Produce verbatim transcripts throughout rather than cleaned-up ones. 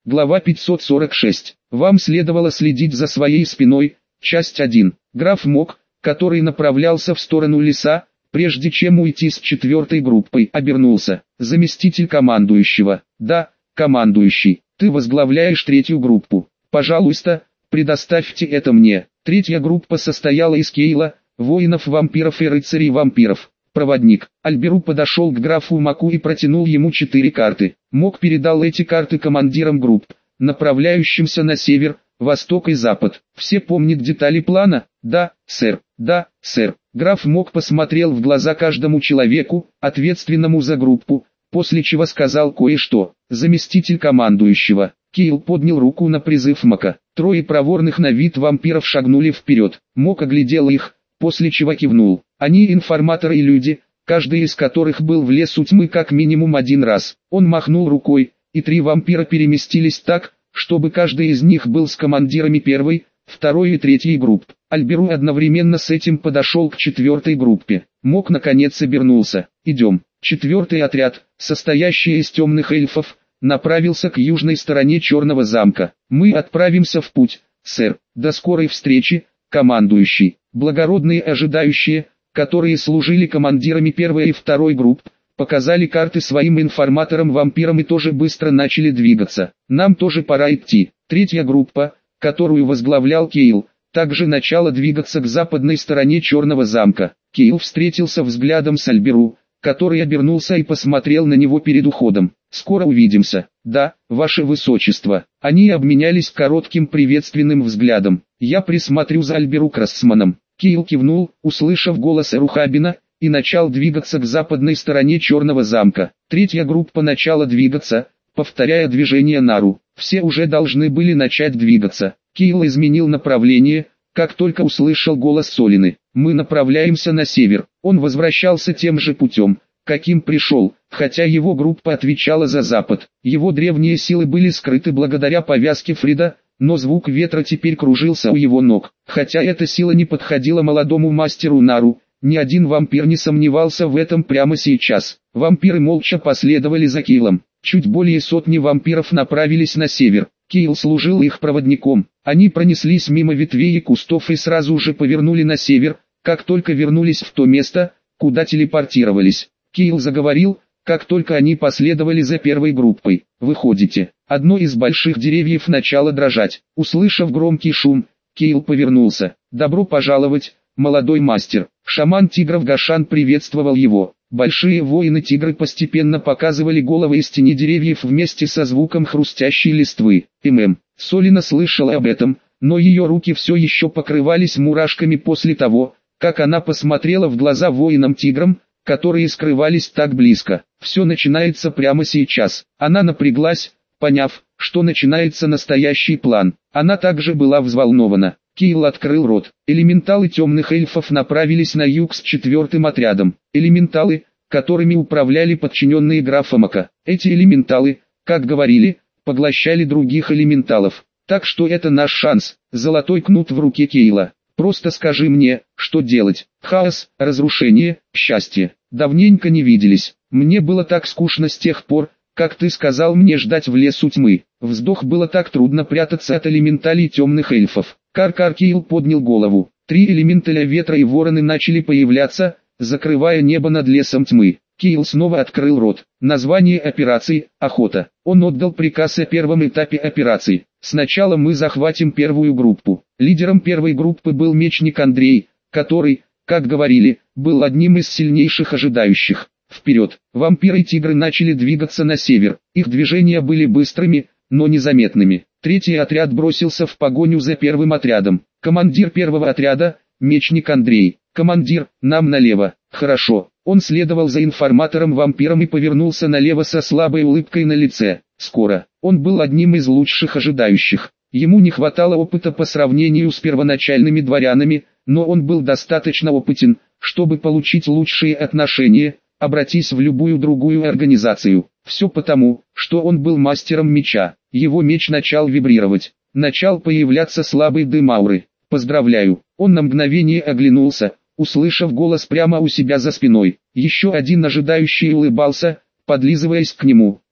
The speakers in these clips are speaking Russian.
Глава пятьсот сорок шесть. Вам следовало следить за своей спиной. Часть один. Граф Мок, который направлялся в сторону леса, прежде чем уйти с четвертой группой, обернулся. Заместитель командующего. Да, командующий, ты возглавляешь третью группу. Пожалуйста, предоставьте это мне. Третья группа состояла из Кейла, воинов-вампиров и рыцарей-вампиров. Проводник. Альберу подошел к графу Моку и протянул ему четыре карты. Мок передал эти карты командирам групп, направляющимся на север, восток и запад. Все помнят детали плана? Да, сэр. Да, сэр. Граф Мок посмотрел в глаза каждому человеку, ответственному за группу, после чего сказал кое-что. Заместитель командующего. Кейл поднял руку на призыв Мока. Трое проворных на вид вампиров шагнули вперед. Мок оглядел их, после чего кивнул. Они информаторы и люди, каждый из которых был в лесу тьмы как минимум один раз. Он махнул рукой, и три вампира переместились так, чтобы каждый из них был с командирами первой, второй и третьей групп. Альберу одновременно с этим подошел к четвертой группе. Мок наконец обернулся. Идем. Четвертый отряд, состоящий из темных эльфов, направился к южной стороне Черного замка. Мы отправимся в путь, сэр. До скорой встречи, командующий. Благородные ожидающие, которые служили командирами первой и второй групп, показали карты своим информаторам-вампирам и тоже быстро начали двигаться. Нам тоже пора идти. Третья группа, которую возглавлял Кейл, также начала двигаться к западной стороне Черного замка. Кейл встретился взглядом с Альберу, который обернулся и посмотрел на него перед уходом. «Скоро увидимся». «Да, ваше высочество». Они обменялись коротким приветственным взглядом. «Я присмотрю за Альберу Крассманом». Кейл кивнул, услышав голос Эрухабина, и начал двигаться к западной стороне Черного замка. Третья группа начала двигаться, повторяя движение Нару. Все уже должны были начать двигаться. Кейл изменил направление, как только услышал голос Солины. «Мы направляемся на север». Он возвращался тем же путем, каким пришел, хотя его группа отвечала за запад. Его древние силы были скрыты благодаря повязке Фрида, но звук ветра теперь кружился у его ног. Хотя эта сила не подходила молодому мастеру Нару, ни один вампир не сомневался в этом прямо сейчас. Вампиры молча последовали за Кейлом. Чуть более сотни вампиров направились на север. Кейл служил их проводником. Они пронеслись мимо ветвей и кустов и сразу же повернули на север, как только вернулись в то место, куда телепортировались. Кейл заговорил, как только они последовали за первой группой. «Выходите». Одно из больших деревьев начало дрожать. Услышав громкий шум, Кейл повернулся. «Добро пожаловать, молодой мастер». Шаман тигров Гашан приветствовал его. Большие воины-тигры постепенно показывали головы из тени деревьев вместе со звуком хрустящей листвы. ММ. Солина слышала об этом, но ее руки все еще покрывались мурашками после того, как она посмотрела в глаза воинам-тиграм, которые скрывались так близко. Все начинается прямо сейчас. Она напряглась, поняв, что начинается настоящий план. Она также была взволнована. Кейл открыл рот. Элементалы темных эльфов направились на юг с четвертым отрядом. Элементалы, которыми управляли подчиненные графа Мока. Эти элементалы, как говорили, поглощали других элементалов. Так что это наш шанс. Золотой кнут в руке Кейла. Просто скажи мне, что делать. Хаос, разрушение, счастье. Давненько не виделись. Мне было так скучно с тех пор, как ты сказал мне ждать в лесу тьмы. Вздох, было так трудно прятаться от элементалей темных эльфов. Кар-Кар. Кейл поднял голову. Три элементаля ветра и вороны начали появляться, закрывая небо над лесом тьмы. Кейл снова открыл рот. Название операции – охота. Он отдал приказ о первом этапе операции. Сначала мы захватим первую группу. Лидером первой группы был мечник Андрей, который, как говорили, был одним из сильнейших ожидающих. Вперед! Вампиры и тигры начали двигаться на север. Их движения были быстрыми, но незаметными. Третий отряд бросился в погоню за первым отрядом. Командир первого отряда – мечник Андрей. «Командир, нам налево». «Хорошо». Он следовал за информатором-вампиром и повернулся налево со слабой улыбкой на лице. Скоро. Он был одним из лучших ожидающих. Ему не хватало опыта по сравнению с первоначальными дворянами, но он был достаточно опытен, чтобы получить лучшие отношения, обратись в любую другую организацию. Все потому, что он был мастером меча. Его меч начал вибрировать. Начал появляться слабый дым ауры. «Поздравляю». Он на мгновение оглянулся, услышав голос прямо у себя за спиной. Еще один ожидающий улыбался, подлизываясь к нему.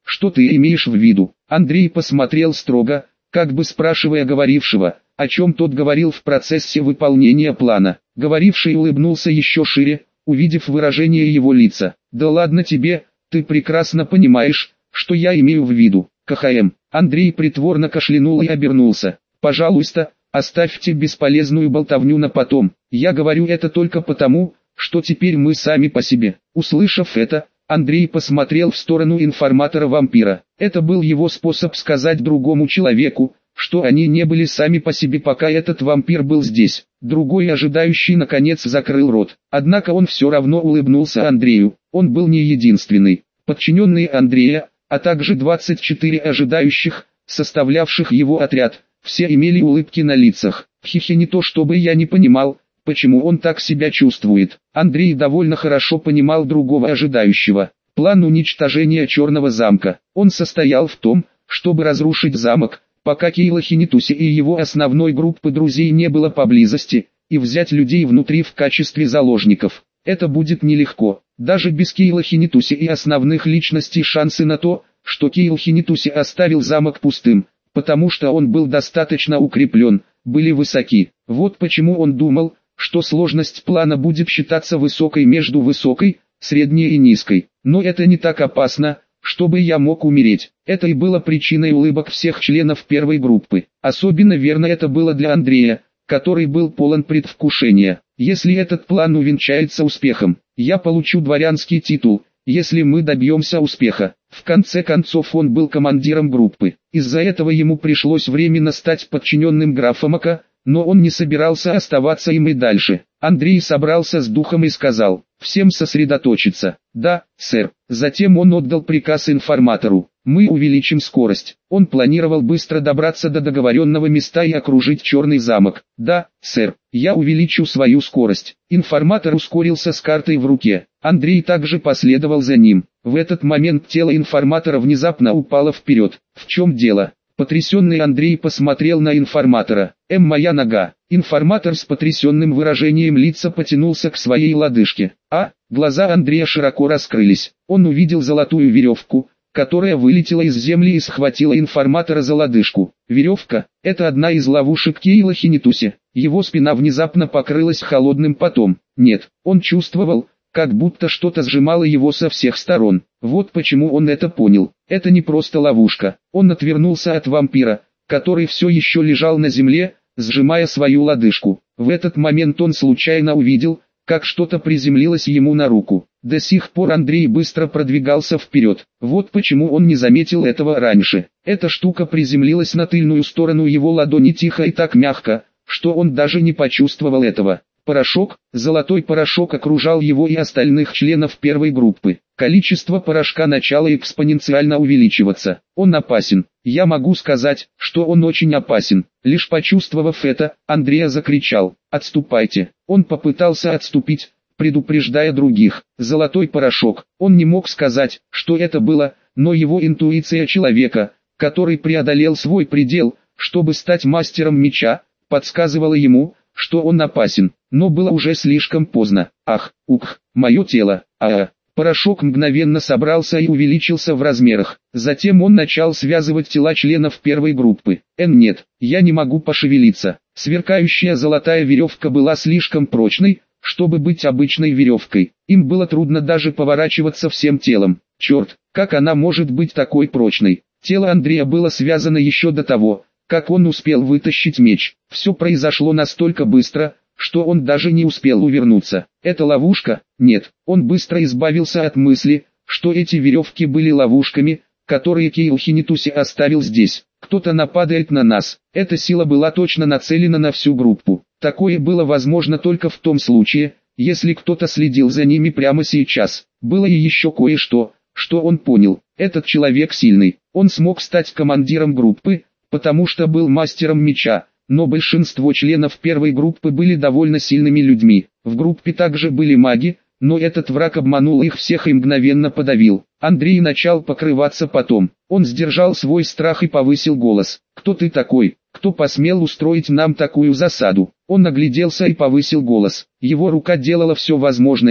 Что ты имеешь в виду? Андрей посмотрел строго, как бы спрашивая говорившего, о чем тот говорил в процессе выполнения плана. Говоривший улыбнулся еще шире, увидев выражение его лица. «Да ладно тебе, ты прекрасно понимаешь, что я имею в виду, КХМ». Андрей притворно кашлянул и обернулся. «Пожалуйста, оставьте бесполезную болтовню на потом. Я говорю это только потому, что теперь мы сами по себе». Услышав это, Андрей посмотрел в сторону информатора-вампира. Это был его способ сказать другому человеку, что они не были сами по себе, пока этот вампир был здесь. Другой ожидающий наконец закрыл рот. Однако он все равно улыбнулся Андрею. Он был не единственный. Подчиненные Андрея, а также двадцать четыре ожидающих, составлявших его отряд, все имели улыбки на лицах. Хихи, не то чтобы я не понимал, почему он так себя чувствует. Андрей довольно хорошо понимал другого ожидающего. План уничтожения Черного замка. Он состоял в том, чтобы разрушить замок, пока Кейла Хинитуси и его основной группы друзей не было поблизости, и взять людей внутри в качестве заложников. Это будет нелегко. Даже без Кейла Хинитуси и основных личностей шансы на то, что Кейл Хинитуси оставил замок пустым, потому что он был достаточно укреплен, были высоки. Вот почему он думал, что сложность плана будет считаться высокой между высокой, средней и низкой. Но это не так опасно, чтобы я мог умереть. Это и было причиной улыбок всех членов первой группы. Особенно верно это было для Андрея, который был полон предвкушения. Если этот план увенчается успехом, я получу дворянский титул, если мы добьемся успеха. В конце концов он был командиром группы. Из-за этого ему пришлось временно стать подчиненным графа Мака, но он не собирался оставаться им и дальше. Андрей собрался с духом и сказал: «Всем сосредоточиться». «Да, сэр». Затем он отдал приказ информатору: «Мы увеличим скорость». Он планировал быстро добраться до договоренного места и окружить Черный замок. «Да, сэр, я увеличу свою скорость». Информатор ускорился с картой в руке. Андрей также последовал за ним. В этот момент тело информатора внезапно упало вперед. «В чем дело?» Потрясенный Андрей посмотрел на информатора. «Эм, моя нога». Информатор с потрясенным выражением лица потянулся к своей лодыжке. А, глаза Андрея широко раскрылись. Он увидел золотую веревку, которая вылетела из земли и схватила информатора за лодыжку. Веревка – это одна из ловушек Кейла Хинитуси. Его спина внезапно покрылась холодным потом. Нет, он чувствовал, как будто что-то сжимало его со всех сторон. Вот почему он это понял. Это не просто ловушка. Он отвернулся от вампира, который все еще лежал на земле, сжимая свою лодыжку. В этот момент он случайно увидел, как что-то приземлилось ему на руку. До сих пор Андрей быстро продвигался вперед. Вот почему он не заметил этого раньше. Эта штука приземлилась на тыльную сторону его ладони тихо и так мягко, что он даже не почувствовал этого. Порошок, золотой порошок окружал его и остальных членов первой группы. Количество порошка начало экспоненциально увеличиваться. Он опасен. Я могу сказать, что он очень опасен. Лишь почувствовав это, Андрей закричал: «Отступайте!». Он попытался отступить, предупреждая других. Золотой порошок. Он не мог сказать, что это было, но его интуиция человека, который преодолел свой предел, чтобы стать мастером меча, подсказывала ему, что он опасен. Но было уже слишком поздно. Ах, ух, мое тело, а Порошок мгновенно собрался и увеличился в размерах. Затем он начал связывать тела членов первой группы. Эн нет, я не могу пошевелиться. Сверкающая золотая веревка была слишком прочной, чтобы быть обычной веревкой. Им было трудно даже поворачиваться всем телом. Черт, как она может быть такой прочной? Тело Андрея было связано еще до того, как он успел вытащить меч. Все произошло настолько быстро, что он даже не успел увернуться. Это ловушка? Нет. Он быстро избавился от мысли, что эти веревки были ловушками, которые Кейл Хинитуси оставил здесь. Кто-то нападает на нас. Эта сила была точно нацелена на всю группу. Такое было возможно только в том случае, если кто-то следил за ними прямо сейчас. Было и еще кое-что, что он понял. Этот человек сильный. Он смог стать командиром группы, потому что был мастером меча. Но большинство членов первой группы были довольно сильными людьми. В группе также были маги, но этот враг обманул их всех и мгновенно подавил. Андрей начал покрываться потом. Он сдержал свой страх и повысил голос. «Кто ты такой? Кто посмел устроить нам такую засаду?» Он огляделся и повысил голос. Его рука делала все возможное,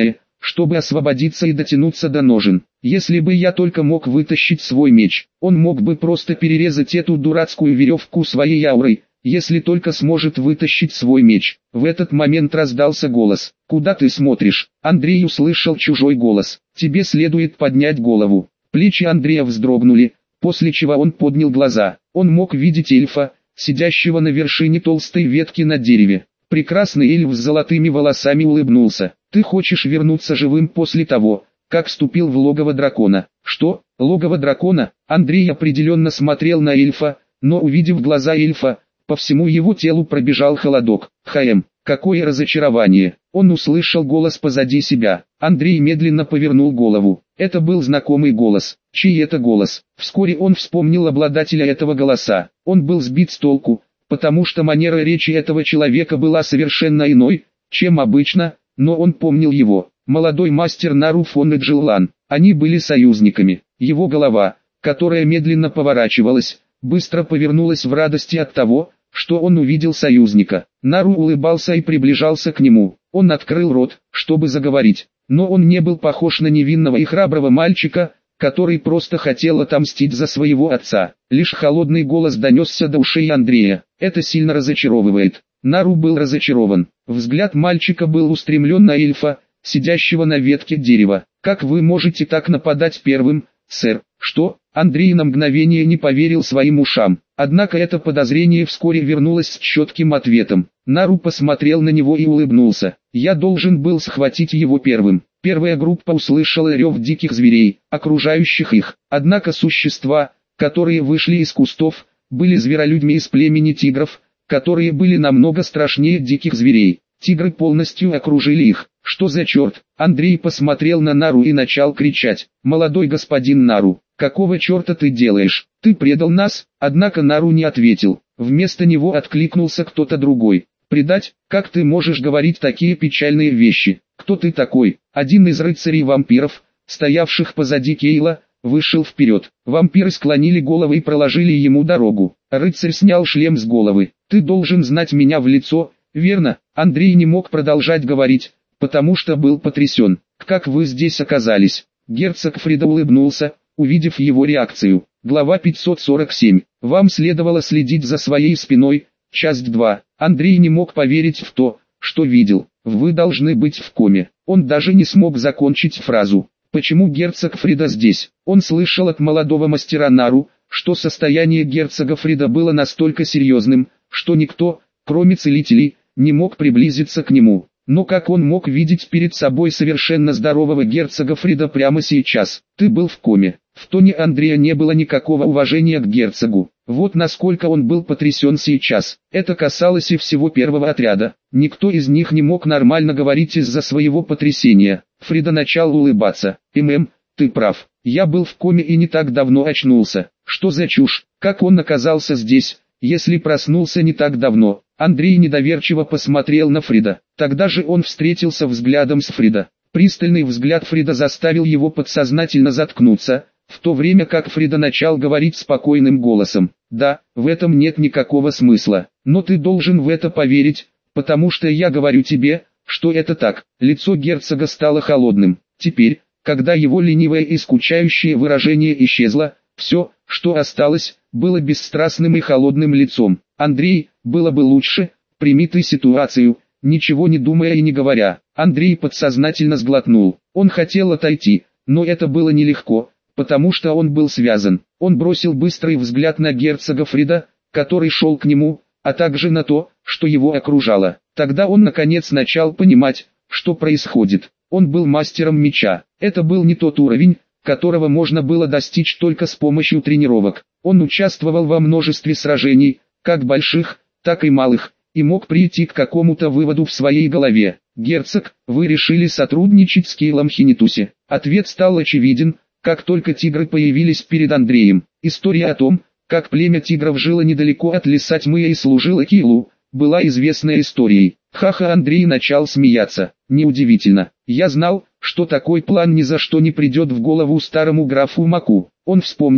чтобы освободиться и дотянуться до ножен. Если бы я только мог вытащить свой меч, он мог бы просто перерезать эту дурацкую веревку своей аурой, если только сможет вытащить свой меч. В этот момент раздался голос. «Куда ты смотришь?» Андрей услышал чужой голос. «Тебе следует поднять голову». Плечи Андрея вздрогнули, после чего он поднял глаза. Он мог видеть эльфа, сидящего на вершине толстой ветки на дереве. Прекрасный эльф с золотыми волосами улыбнулся. «Ты хочешь вернуться живым после того, как вступил в логово дракона?» «Что? Логово дракона?» Андрей определенно смотрел на эльфа, но увидев глаза эльфа, по всему его телу пробежал холодок. «Хаем, какое разочарование!» Он услышал голос позади себя. Андрей медленно повернул голову. Это был знакомый голос. Чей это голос? Вскоре он вспомнил обладателя этого голоса. Он был сбит с толку, потому что манера речи этого человека была совершенно иной, чем обычно, но он помнил его. Молодой мастер Нару фон Эджилан. Они были союзниками. Его голова, которая медленно поворачивалась, быстро повернулась в радости от того, что он увидел союзника. Нару улыбался и приближался к нему. Он открыл рот, чтобы заговорить, но он не был похож на невинного и храброго мальчика, который просто хотел отомстить за своего отца. Лишь холодный голос донесся до ушей Андрея. Это сильно разочаровывает. Нару был разочарован. Взгляд мальчика был устремлен на эльфа, сидящего на ветке дерева. «Как вы можете так нападать первым, сэр?» «Что?» Андрей на мгновение не поверил своим ушам. Однако это подозрение вскоре вернулось с четким ответом. Нару посмотрел на него и улыбнулся. «Я должен был схватить его первым». Первая группа услышала рев диких зверей, окружающих их. Однако существа, которые вышли из кустов, были зверолюдьми из племени тигров, которые были намного страшнее диких зверей. Тигры полностью окружили их. «Что за черт?» Андрей посмотрел на Нару и начал кричать. «Молодой господин Нару, какого черта ты делаешь? Ты предал нас?» Однако Нару не ответил. Вместо него откликнулся кто-то другой. «Предать? Как ты можешь говорить такие печальные вещи? Кто ты такой?» Один из рыцарей-вампиров, стоявших позади Кейла, вышел вперед. Вампиры склонили головы и проложили ему дорогу. Рыцарь снял шлем с головы. «Ты должен знать меня в лицо, верно?» Андрей не мог продолжать говорить, потому что был потрясен. «Как вы здесь оказались?» Герцог Фрида улыбнулся, увидев его реакцию. Глава пятьсот сорок семь. Вам следовало следить за своей спиной. Часть два. Андрей не мог поверить в то, что видел. Вы должны быть в коме. Он даже не смог закончить фразу. Почему герцог Фрида здесь? Он слышал от молодого мастера Нару, что состояние герцога Фрида было настолько серьезным, что никто, кроме целителей, не мог приблизиться к нему. Но как он мог видеть перед собой совершенно здорового герцога Фрида прямо сейчас? Ты был в коме. В тоне Андрея не было никакого уважения к герцогу. Вот насколько он был потрясен сейчас. Это касалось и всего первого отряда. Никто из них не мог нормально говорить из-за своего потрясения. Фрида начал улыбаться. «ММ, ты прав. Я был в коме и не так давно очнулся. Что за чушь? Как он оказался здесь, если проснулся не так давно?» Андрей недоверчиво посмотрел на Фрида. Тогда же он встретился взглядом с Фрида. Пристальный взгляд Фрида заставил его подсознательно заткнуться, в то время как Фрида начал говорить спокойным голосом. «Да, в этом нет никакого смысла, но ты должен в это поверить, потому что я говорю тебе, что это так». Лицо герцога стало холодным. Теперь, когда его ленивое и скучающее выражение исчезло, все, что осталось, было бесстрастным и холодным лицом. «Андрей, было бы лучше, прими ты ситуацию», ничего не думая и не говоря. Андрей подсознательно сглотнул. Он хотел отойти, но это было нелегко, потому что он был связан. Он бросил быстрый взгляд на герцога Фрида, который шел к нему, а также на то, что его окружало. Тогда он наконец начал понимать, что происходит. Он был мастером меча. Это был не тот уровень, которого можно было достичь только с помощью тренировок. Он участвовал во множестве сражений, как больших, так и малых, и мог прийти к какому-то выводу в своей голове. «Герцог, вы решили сотрудничать с Кейлом Хинитуси?» Ответ стал очевиден, как только тигры появились перед Андреем. История о том, как племя тигров жило недалеко от леса тьмы и служило Кейлу, была известной историей. Ха-ха, Андрей начал смеяться. Неудивительно. Я знал, что такой план ни за что не придет в голову старому графу Маку. Он вспомнил,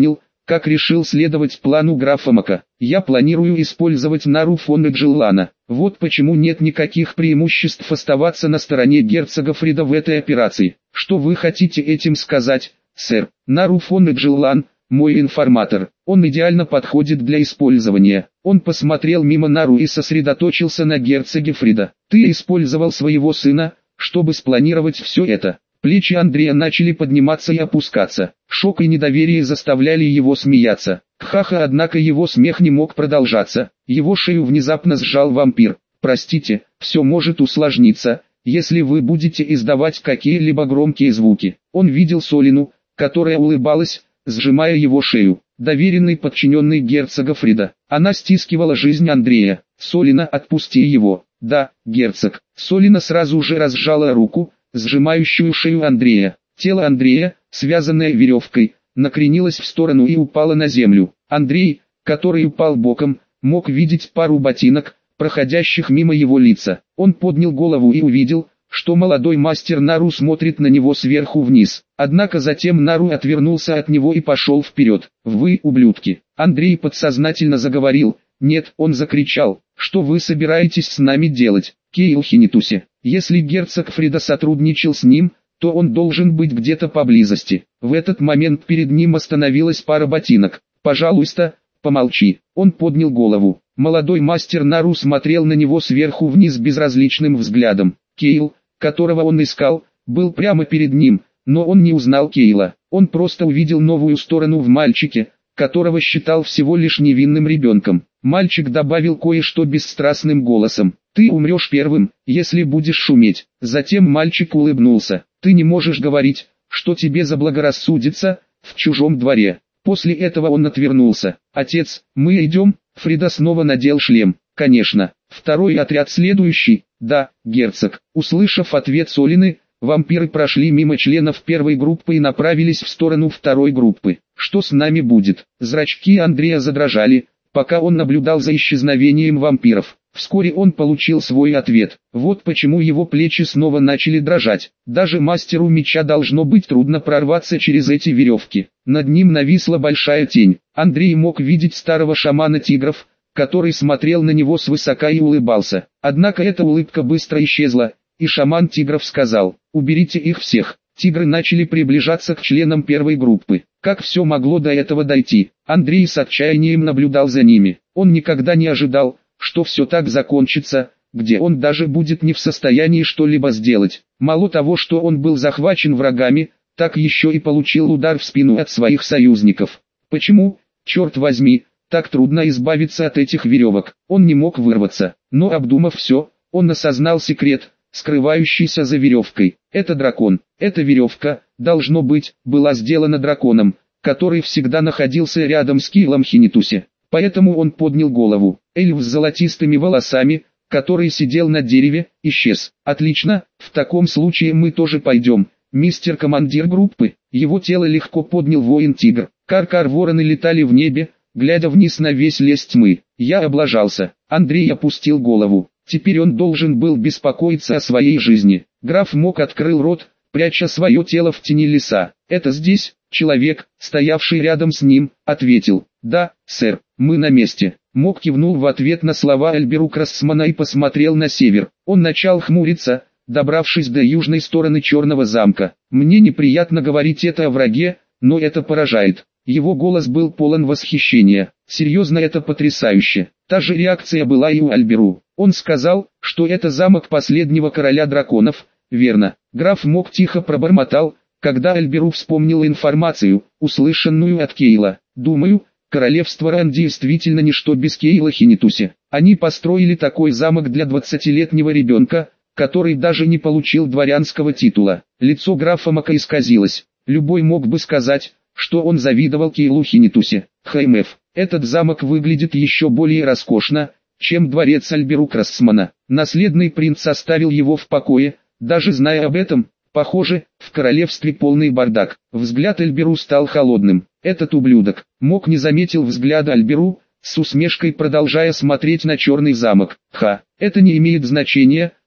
как решил следовать плану графа Мока. Я планирую использовать Нару фон Эджеллана. Вот почему нет никаких преимуществ оставаться на стороне герцога Фрида в этой операции. Что вы хотите этим сказать, сэр? Нару фон Эджеллан, мой информатор. Он идеально подходит для использования. Он посмотрел мимо Нару и сосредоточился на герцоге Фрида. Ты использовал своего сына, чтобы спланировать все это. Плечи Андрея начали подниматься и опускаться. Шок и недоверие заставляли его смеяться. Ха-ха, однако его смех не мог продолжаться. Его шею внезапно сжал вампир. Простите, все может усложниться, если вы будете издавать какие-либо громкие звуки. Он видел Солину, которая улыбалась, сжимая его шею. Доверенный подчиненный герцога Фрида. Она стискивала жизнь Андрея. Солина, отпусти его. Да, герцог. Солина сразу же разжала руку, сжимающую шею Андрея. Тело Андрея, связанное веревкой, накренилось в сторону и упало на землю. Андрей, который упал боком, мог видеть пару ботинок, проходящих мимо его лица. Он поднял голову и увидел, что молодой мастер Нару смотрит на него сверху вниз. Однако затем Нару отвернулся от него и пошел вперед. «Вы, ублюдки!» Андрей подсознательно заговорил. «Нет», он закричал, «что вы собираетесь с нами делать, Кейл Хинитуси? Если герцог Фрида сотрудничал с ним, то он должен быть где-то поблизости». В этот момент перед ним остановилась пара ботинок. «Пожалуйста, помолчи». Он поднял голову. Молодой мастер Нару смотрел на него сверху вниз безразличным взглядом. Кейл, которого он искал, был прямо перед ним, но он не узнал Кейла. Он просто увидел новую сторону в мальчике, которого считал всего лишь невинным ребенком. Мальчик добавил кое-что бесстрастным голосом. «Ты умрешь первым, если будешь шуметь». Затем мальчик улыбнулся. «Ты не можешь говорить, что тебе заблагорассудится, в чужом дворе». После этого он отвернулся. «Отец, мы идем?» Фрида снова надел шлем. «Конечно. Второй отряд следующий?» «Да, герцог». Услышав ответ Солины, вампиры прошли мимо членов первой группы и направились в сторону второй группы. «Что с нами будет?» Зрачки Андрея задрожали, пока он наблюдал за исчезновением вампиров. Вскоре он получил свой ответ. Вот почему его плечи снова начали дрожать. Даже мастеру меча должно быть трудно прорваться через эти веревки. Над ним нависла большая тень. Андрей мог видеть старого шамана тигров, который смотрел на него свысока и улыбался. Однако эта улыбка быстро исчезла, и шаман тигров сказал: «Уберите их всех». Тигры начали приближаться к членам первой группы. Как все могло до этого дойти? Андрей с отчаянием наблюдал за ними. Он никогда не ожидал, что все так закончится, где он даже будет не в состоянии что-либо сделать. Мало того, что он был захвачен врагами, так еще и получил удар в спину от своих союзников. Почему, черт возьми, так трудно избавиться от этих веревок? Он не мог вырваться, но обдумав все, он осознал секрет, скрывающийся за веревкой. Это дракон. Эта веревка, должно быть, была сделана драконом, который всегда находился рядом с Кейлом Хинитуси. Поэтому он поднял голову. Эльф с золотистыми волосами, который сидел на дереве, исчез. «Отлично, в таком случае мы тоже пойдем, мистер командир группы». Его тело легко поднял воин-тигр. Кар-кар, вороны летали в небе, глядя вниз на весь лес тьмы. Я облажался. Андрей опустил голову. Теперь он должен был беспокоиться о своей жизни. Граф Мок открыл рот, пряча свое тело в тени леса. «Это здесь?» Человек, стоявший рядом с ним, ответил: «Да, сэр, мы на месте». Мок кивнул в ответ на слова Альберу Крассмана и посмотрел на север. Он начал хмуриться, добравшись до южной стороны Черного замка. «Мне неприятно говорить это о враге, но это поражает». Его голос был полон восхищения. «Серьезно, это потрясающе». Та же реакция была и у Альберу. Он сказал, что это замок последнего короля драконов, верно? Граф Мок тихо пробормотал, когда Альберу вспомнил информацию, услышанную от Кейла. «Думаю, королевство Ран действительно ничто без Кейла Хинитуси. Они построили такой замок для двадцатилетнего ребенка, который даже не получил дворянского титула». Лицо графа Мока исказилось. Любой мог бы сказать, что он завидовал Кейлу Хинитуси. «Хаймеф, этот замок выглядит еще более роскошно, чем дворец Альберу Крассмана. Наследный принц оставил его в покое, даже зная об этом. Похоже, в королевстве полный бардак». Взгляд Альберу стал холодным. Этот ублюдок. Мок не заметил взгляда Альберу, с усмешкой продолжая смотреть на черный замок. «Ха, это не имеет значения,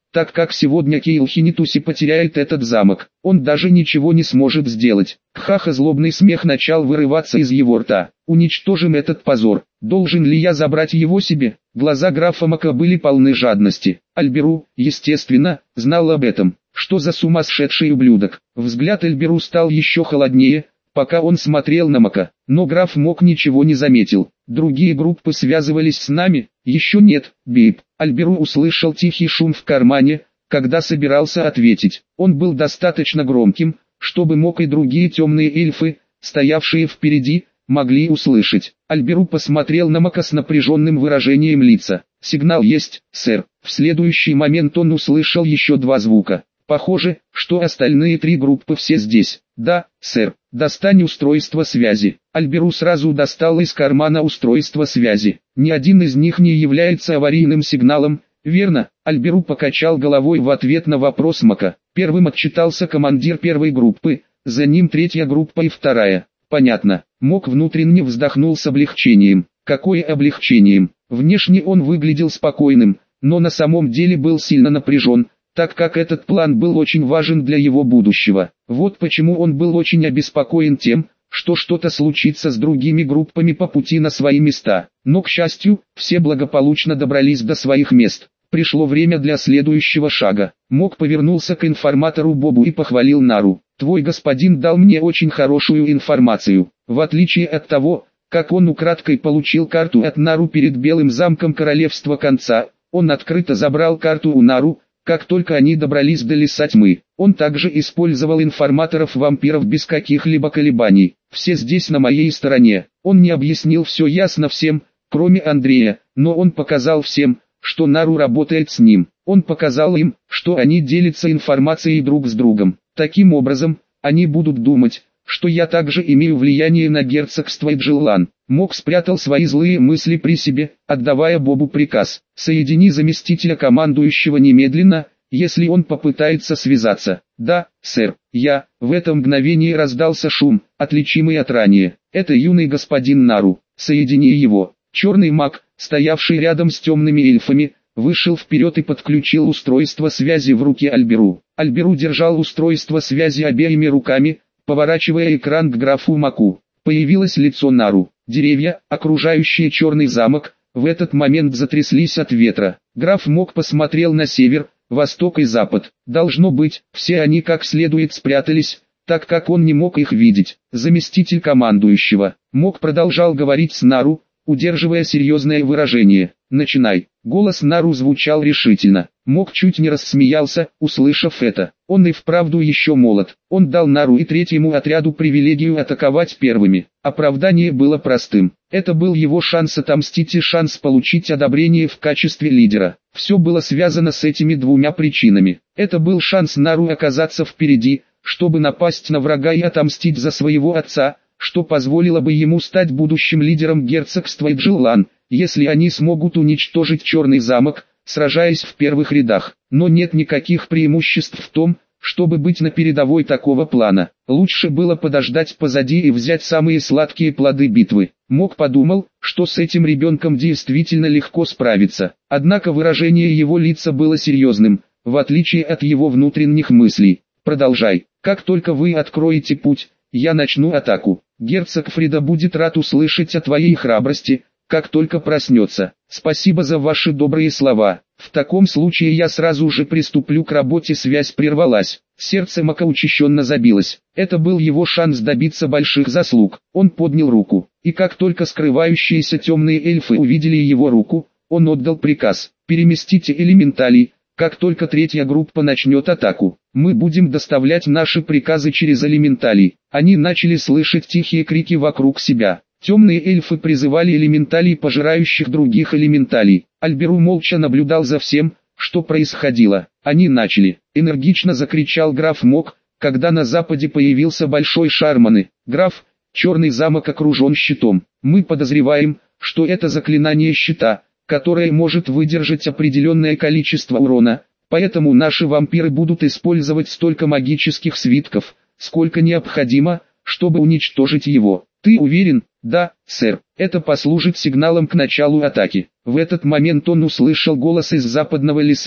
так как сегодня Кейлхинитуси потеряет этот замок, он даже ничего не сможет сделать. Кхаха, злобный смех начал вырываться из его рта. Уничтожим этот позор. Должен ли я забрать его себе? Глаза графа Мока были полны жадности. Альберу, естественно, знал об этом. Что за сумасшедший ублюдок? Взгляд Альберу стал еще холоднее, пока он смотрел на Мока, но граф Мок ничего не заметил. Другие группы связывались с нами? Еще нет, Бейб. Альберу услышал тихий шум в кармане, когда собирался ответить. Он был достаточно громким, чтобы Мок и другие темные эльфы, стоявшие впереди, могли услышать. Альберу посмотрел на Мока с напряженным выражением лица. «Сигнал есть, сэр». В следующий момент он услышал еще два звука. «Похоже, что остальные три группы все здесь». «Да, сэр. Достань устройство связи». Альберу сразу достал из кармана устройство связи. Ни один из них не является аварийным сигналом, верно? Альберу покачал головой в ответ на вопрос Мока. Первым отчитался командир первой группы, за ним третья группа и вторая. Понятно. Мок внутренне вздохнул с облегчением. Какое облегчением? Внешне он выглядел спокойным, но на самом деле был сильно напряжен, так как этот план был очень важен для его будущего. Вот почему он был очень обеспокоен тем, что что-то случится с другими группами по пути на свои места. Но, к счастью, все благополучно добрались до своих мест. Пришло время для следующего шага. Мок повернулся к информатору Бобу и похвалил Нару. «Твой господин дал мне очень хорошую информацию. В отличие от того, как он украдкой получил карту от Нару перед Белым замком Королевства Конца, он открыто забрал карту у Нару, как только они добрались до Леса Тьмы. Он также использовал информаторов-вампиров без каких-либо колебаний. Все здесь на моей стороне». Он не объяснил все ясно всем, кроме Андрея, но он показал всем, что Нару работает с ним. Он показал им, что они делятся информацией друг с другом. Таким образом, они будут думать, что я также имею влияние на герцогство Эджиллан. Мок спрятал свои злые мысли при себе, отдавая Бобу приказ. «Соедини заместителя командующего немедленно, если он попытается связаться». «Да, сэр». Я, в это мгновение раздался шум, отличимый от ранее. «Это юный господин Нару. Соедини его». Черный маг, стоявший рядом с темными эльфами, вышел вперед и подключил устройство связи в руке Альберу. Альберу держал устройство связи обеими руками, поворачивая экран к графу Моку. Появилось лицо Нару. Деревья, окружающие черный замок, в этот момент затряслись от ветра. Граф Мок посмотрел на север, восток и запад. Должно быть, все они как следует спрятались, так как он не мог их видеть. Заместитель командующего. Мок продолжал говорить с Нару, удерживая серьезное выражение. «Начинай». Голос Нару звучал решительно. Мок чуть не рассмеялся, услышав это. Он и вправду еще молод. Он дал Нару и третьему отряду привилегию атаковать первыми. Оправдание было простым. Это был его шанс отомстить и шанс получить одобрение в качестве лидера. Все было связано с этими двумя причинами. Это был шанс Нару оказаться впереди, чтобы напасть на врага и отомстить за своего отца, что позволило бы ему стать будущим лидером герцогства Эджиллан, если они смогут уничтожить Черный замок, сражаясь в первых рядах. Но нет никаких преимуществ в том, чтобы быть на передовой такого плана. Лучше было подождать позади и взять самые сладкие плоды битвы. Мок подумал, что с этим ребенком действительно легко справиться. Однако выражение его лица было серьезным, в отличие от его внутренних мыслей. «Продолжай. Как только вы откроете путь, я начну атаку. Герцог Фрида будет рад услышать о твоей храбрости, как только проснется. Спасибо за ваши добрые слова. В таком случае я сразу же приступлю к работе». Связь прервалась. Сердце Мока учащенно забилось. Это был его шанс добиться больших заслуг. Он поднял руку, и как только скрывающиеся темные эльфы увидели его руку, он отдал приказ: «Переместите элементалей, как только третья группа начнет атаку. Мы будем доставлять наши приказы через элементалей». Они начали слышать тихие крики вокруг себя. Темные эльфы призывали элементалей, пожирающих других элементалей. Альберу молча наблюдал за всем, что происходило. Они начали. Энергично закричал граф Мок, когда на западе появился большой шар маны. «Граф, Черный замок окружен щитом. Мы подозреваем, что это заклинание щита, которое может выдержать определенное количество урона, поэтому наши вампиры будут использовать столько магических свитков, сколько необходимо, чтобы уничтожить его». «Ты уверен?» «Да, сэр. Это послужит сигналом к началу атаки». В этот момент он услышал голос из западного леса.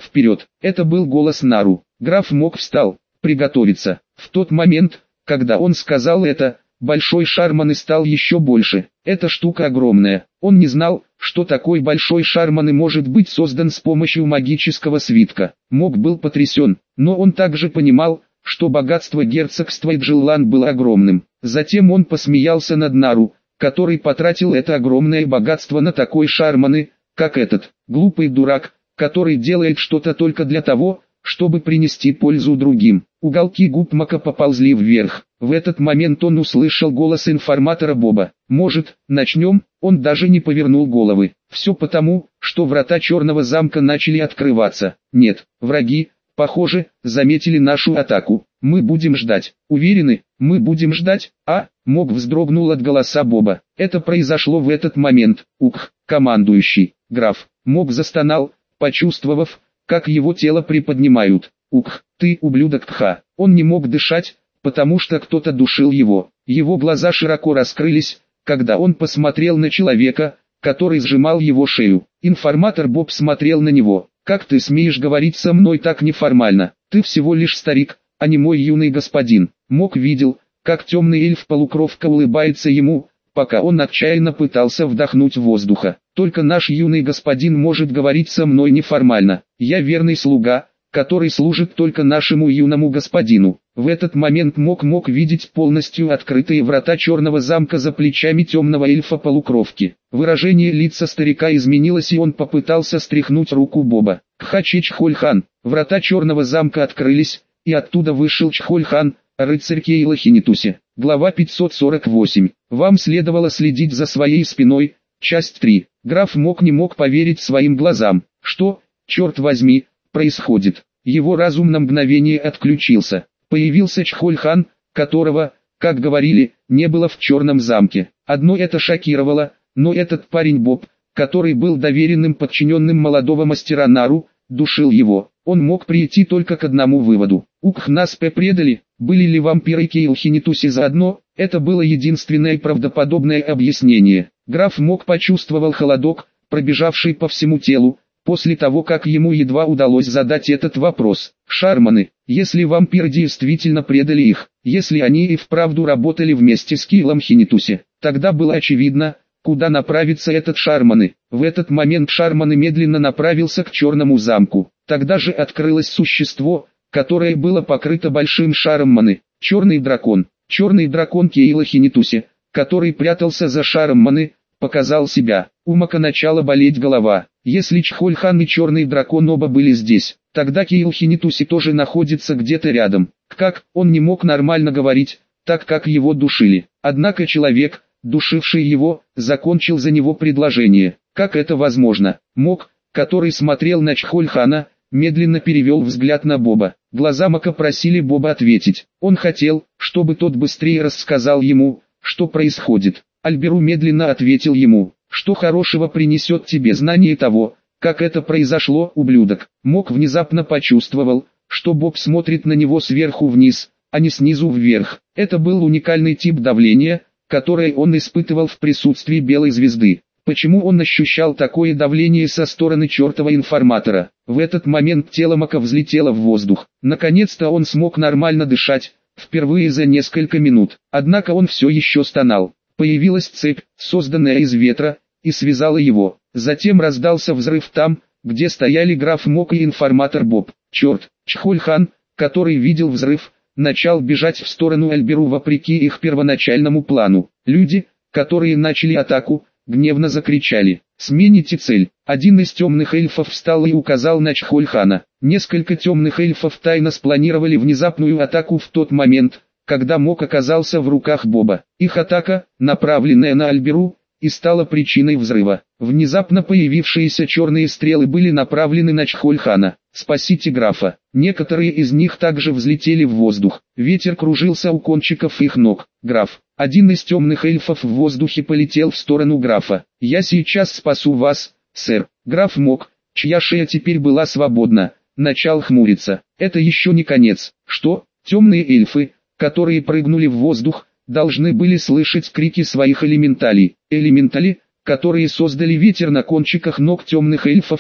вперед!» Это был голос Нару. Граф Мок встал, приготовиться. В тот момент, когда он сказал это, большой шар маны стал еще больше. Эта штука огромная. Он не знал, что такой большой шар маны может быть создан с помощью магического свитка. Мок был потрясен, но он также понимал, что богатство герцогства Эджиллан было огромным. Затем он посмеялся над Нару, который потратил это огромное богатство на такой шар маны, как этот. Глупый дурак, который делает что-то только для того, чтобы принести пользу другим. Уголки губ Мока поползли вверх. В этот момент он услышал голос информатора Боба. «Может, начнем?» Он даже не повернул головы. Все потому, что врата Черного замка начали открываться. Нет, враги, похоже, заметили нашу атаку. Мы будем ждать. Уверены, мы будем ждать? А? Мок вздрогнул от голоса Боба. Это произошло в этот момент. Ух, командующий, граф. Мок застонал, почувствовав, как его тело приподнимают. Ух, ты ублюдок Тха. Он не мог дышать, потому что кто-то душил его. Его глаза широко раскрылись, когда он посмотрел на человека, который сжимал его шею. Информатор Боб смотрел на него. «Как ты смеешь говорить со мной так неформально? Ты всего лишь старик, а не мой юный господин». Мок видел, как темный эльф-полукровка улыбается ему, пока он отчаянно пытался вдохнуть воздуха. «Только наш юный господин может говорить со мной неформально. Я верный слуга, который служит только нашему юному господину». В этот момент Мок мог видеть полностью открытые врата Черного замка за плечами темного эльфа-полукровки. Выражение лица старика изменилось, и он попытался стряхнуть руку Боба. Кха-Чхоль-хан. Врата Черного замка открылись, и оттуда вышел Чхоль-хан, рыцарь Кейла Хинитуси. Глава пятьсот сорок восемь. Вам следовало следить за своей спиной. Часть три. Граф Мок не мог поверить своим глазам. Что, черт возьми, происходит? Его разум на мгновение отключился. Появился Чхоль-хан, которого, как говорили, не было в Черном замке. Одно это шокировало, но этот парень Боб, который был доверенным подчиненным молодого мастера Нару, душил его. Он мог прийти только к одному выводу. Ух, нас предали, были ли вампиры Кейл Хинитуси заодно? Это было единственное правдоподобное объяснение. Граф Мок почувствовал холодок, пробежавший по всему телу, после того как ему едва удалось задать этот вопрос. Шарманы, если вампиры действительно предали их, если они и вправду работали вместе с Кейлом Хинитуси, тогда было очевидно, куда направится этот Шарманы. В этот момент Шарманы медленно направился к Черному замку. Тогда же открылось существо, которое было покрыто большим шаром маны. Черный дракон. Черный дракон Кейла Хинитуси, который прятался за шаром маны, показал себя. У Мока начала болеть голова. Если Чхоль-хан и Черный дракон оба были здесь, тогда Кейл Хинитуси тоже находится где-то рядом. Как, он не мог нормально говорить, так как его душили. Однако человек, душивший его, закончил за него предложение. Как это возможно? Мок, который смотрел на Чхоль-хана, медленно перевел взгляд на Боба. Глаза Мока просили Боба ответить. Он хотел, чтобы тот быстрее рассказал ему, что происходит. Альберу медленно ответил ему. Что хорошего принесет тебе знание того, как это произошло, ублюдок? Мок внезапно почувствовал, что Боб смотрит на него сверху вниз, а не снизу вверх. Это был уникальный тип давления, которое он испытывал в присутствии Белой Звезды. Почему он ощущал такое давление со стороны чертова информатора? В этот момент тело Мока взлетело в воздух. Наконец-то он смог нормально дышать, впервые за несколько минут. Однако он все еще стонал. Появилась цепь, созданная из ветра, и связала его. Затем раздался взрыв там, где стояли граф Мок и информатор Боб. Черт, Чхоль-хан, который видел взрыв, начал бежать в сторону Альберу вопреки их первоначальному плану. Люди, которые начали атаку, гневно закричали: «Смените цель!» Один из темных эльфов встал и указал на Чхоль-хана. Несколько темных эльфов тайно спланировали внезапную атаку в тот момент, когда Мок оказался в руках Боба. Их атака, направленная на Альберу, и стала причиной взрыва. Внезапно появившиеся черные стрелы были направлены на Чхоль-хана. «Спасите графа!» Некоторые из них также взлетели в воздух. Ветер кружился у кончиков их ног. «Граф!» Один из темных эльфов в воздухе полетел в сторону графа. «Я сейчас спасу вас, сэр!» Граф Мок, чья шея теперь была свободна, начал хмуриться. «Это еще не конец!» «Что?» Темные эльфы, которые прыгнули в воздух, должны были слышать крики своих элементалей. Элементали, которые создали ветер на кончиках ног темных эльфов,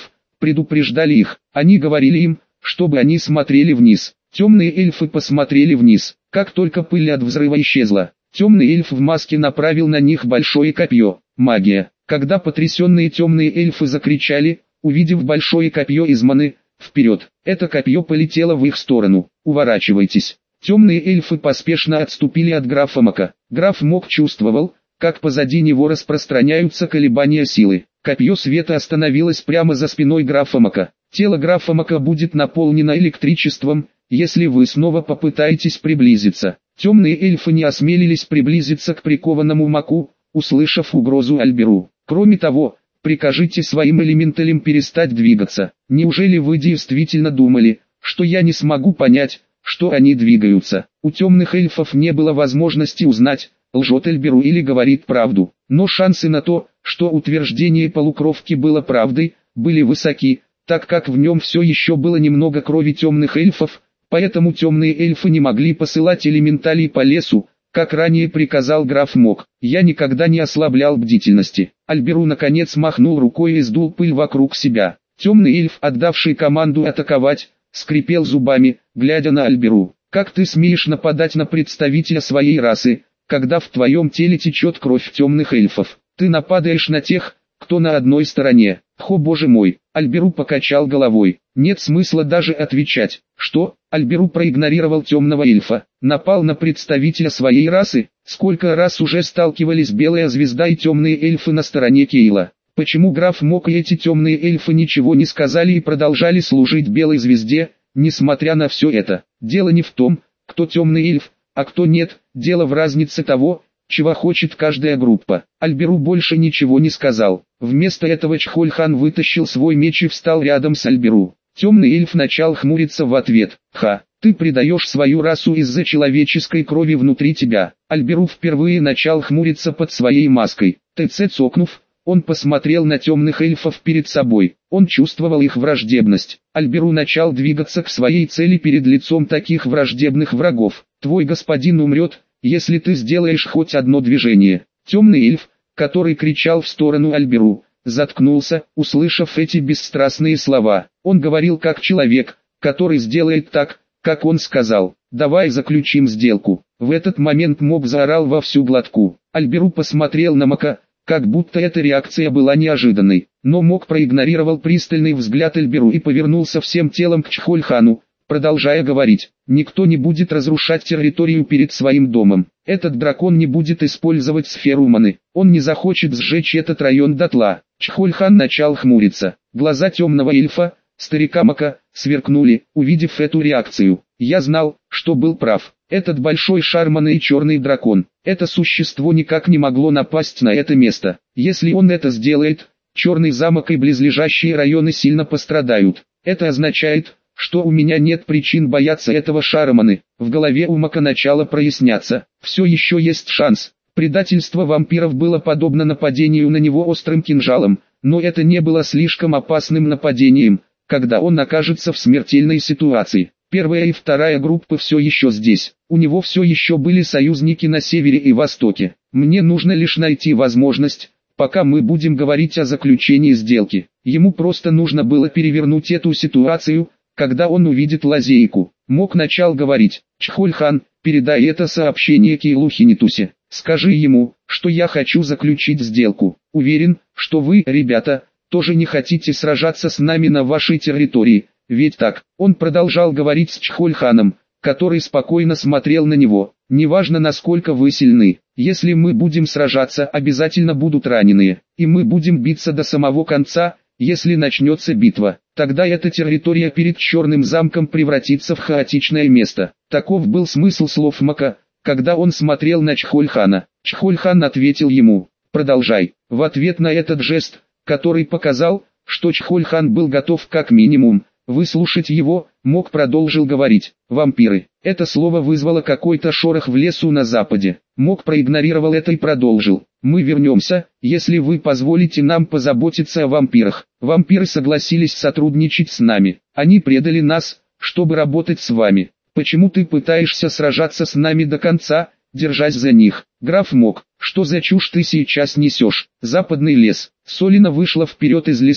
предупреждали их. Они говорили им, чтобы они смотрели вниз. Темные эльфы посмотрели вниз. Как только пыль от взрыва исчезла, темный эльф в маске направил на них большое копье. Магия. Когда потрясенные темные эльфы закричали, увидев большое копье из маны, вперед, это копье полетело в их сторону. Уворачивайтесь. Темные эльфы поспешно отступили от графа Мока. Граф Мок чувствовал, как позади него распространяются колебания силы. Копье света остановилось прямо за спиной графа Мока. Тело графа Мока будет наполнено электричеством, если вы снова попытаетесь приблизиться. Темные эльфы не осмелились приблизиться к прикованному Моку, услышав угрозу Альберу. Кроме того, прикажите своим элементалям перестать двигаться. Неужели вы действительно думали, что я не смогу понять, что они двигаются? У темных эльфов не было возможности узнать, лжет Альберу или говорит правду. Но шансы на то, что утверждение полукровки было правдой, были высоки, так как в нем все еще было немного крови темных эльфов, поэтому темные эльфы не могли посылать элементалей по лесу, как ранее приказал граф Мок. Я никогда не ослаблял бдительности. Альберу наконец махнул рукой и сдул пыль вокруг себя. Темный эльф, отдавший команду атаковать, скрипел зубами, глядя на Альберу. Как ты смеешь нападать на представителя своей расы, когда в твоем теле течет кровь темных эльфов? Ты нападаешь на тех, кто на одной стороне. Хо, боже мой. Альберу покачал головой. Нет смысла даже отвечать. Что? Альберу проигнорировал темного эльфа. Напал на представителя своей расы? Сколько раз уже сталкивались белая звезда и темные эльфы на стороне Кейла? Почему граф Мок и эти темные эльфы ничего не сказали и продолжали служить белой звезде, несмотря на все это? Дело не в том, кто темный эльф, а кто нет, дело в разнице того, чего хочет каждая группа. Альберу больше ничего не сказал. Вместо этого Чхоль-хан вытащил свой меч и встал рядом с Альберу. Темный эльф начал хмуриться в ответ. Ха, ты предаешь свою расу из-за человеческой крови внутри тебя. Альберу впервые начал хмуриться под своей маской. ТЦ цокнув, он посмотрел на темных эльфов перед собой. Он чувствовал их враждебность. Альберу начал двигаться к своей цели перед лицом таких враждебных врагов. Твой господин умрет, если ты сделаешь хоть одно движение. Темный эльф, который кричал в сторону Альберу, заткнулся, услышав эти бесстрастные слова. Он говорил как человек, который сделает так, как он сказал. Давай заключим сделку. В этот момент Мок заорал во всю глотку. Альберу посмотрел на Мока, как будто эта реакция была неожиданной. Но Мок проигнорировал пристальный взгляд Альберу и повернулся всем телом к Чхоль-хану, продолжая говорить. Никто не будет разрушать территорию перед своим домом. Этот дракон не будет использовать сферу маны. Он не захочет сжечь этот район дотла. Чхоль-хан начал хмуриться. Глаза темного эльфа, старика Мока, сверкнули, увидев эту реакцию. Я знал, что был прав. Этот большой шар маны и черный дракон. Это существо никак не могло напасть на это место. Если он это сделает, черный замок и близлежащие районы сильно пострадают. Это означает, что у меня нет причин бояться этого шара маны. В голове у Мока начало проясняться. Все еще есть шанс. Предательство вампиров было подобно нападению на него острым кинжалом, но это не было слишком опасным нападением, когда он окажется в смертельной ситуации. Первая и вторая группы все еще здесь. У него все еще были союзники на севере и востоке. Мне нужно лишь найти возможность, пока мы будем говорить о заключении сделки. Ему просто нужно было перевернуть эту ситуацию, когда он увидит лазейку. Мок начал говорить. Чхоль-хан, передай это сообщение Кейлу Хинитусе. Скажи ему, что я хочу заключить сделку. Уверен, что вы, ребята, тоже не хотите сражаться с нами на вашей территории. Ведь так, он продолжал говорить с Чхоль-ханом, который спокойно смотрел на него. Неважно, насколько вы сильны, если мы будем сражаться, обязательно будут раненые, и мы будем биться до самого конца. Если начнется битва, тогда эта территория перед Черным замком превратится в хаотичное место. Таков был смысл слов Мока, когда он смотрел на Чхоль-хана. Чхоль-хан ответил ему: продолжай. В ответ на этот жест, который показал, что Чхоль-хан был готов как минимум выслушать его, Мок продолжил говорить. Вампиры. Это слово вызвало какой-то шорох в лесу на западе. Мок проигнорировал это и продолжил. Мы вернемся, если вы позволите нам позаботиться о вампирах. Вампиры согласились сотрудничать с нами. Они предали нас, чтобы работать с вами. Почему ты пытаешься сражаться с нами до конца, держась за них? Граф Мок, что за чушь ты сейчас несешь? Западный лес. Солина вышла вперед из леса,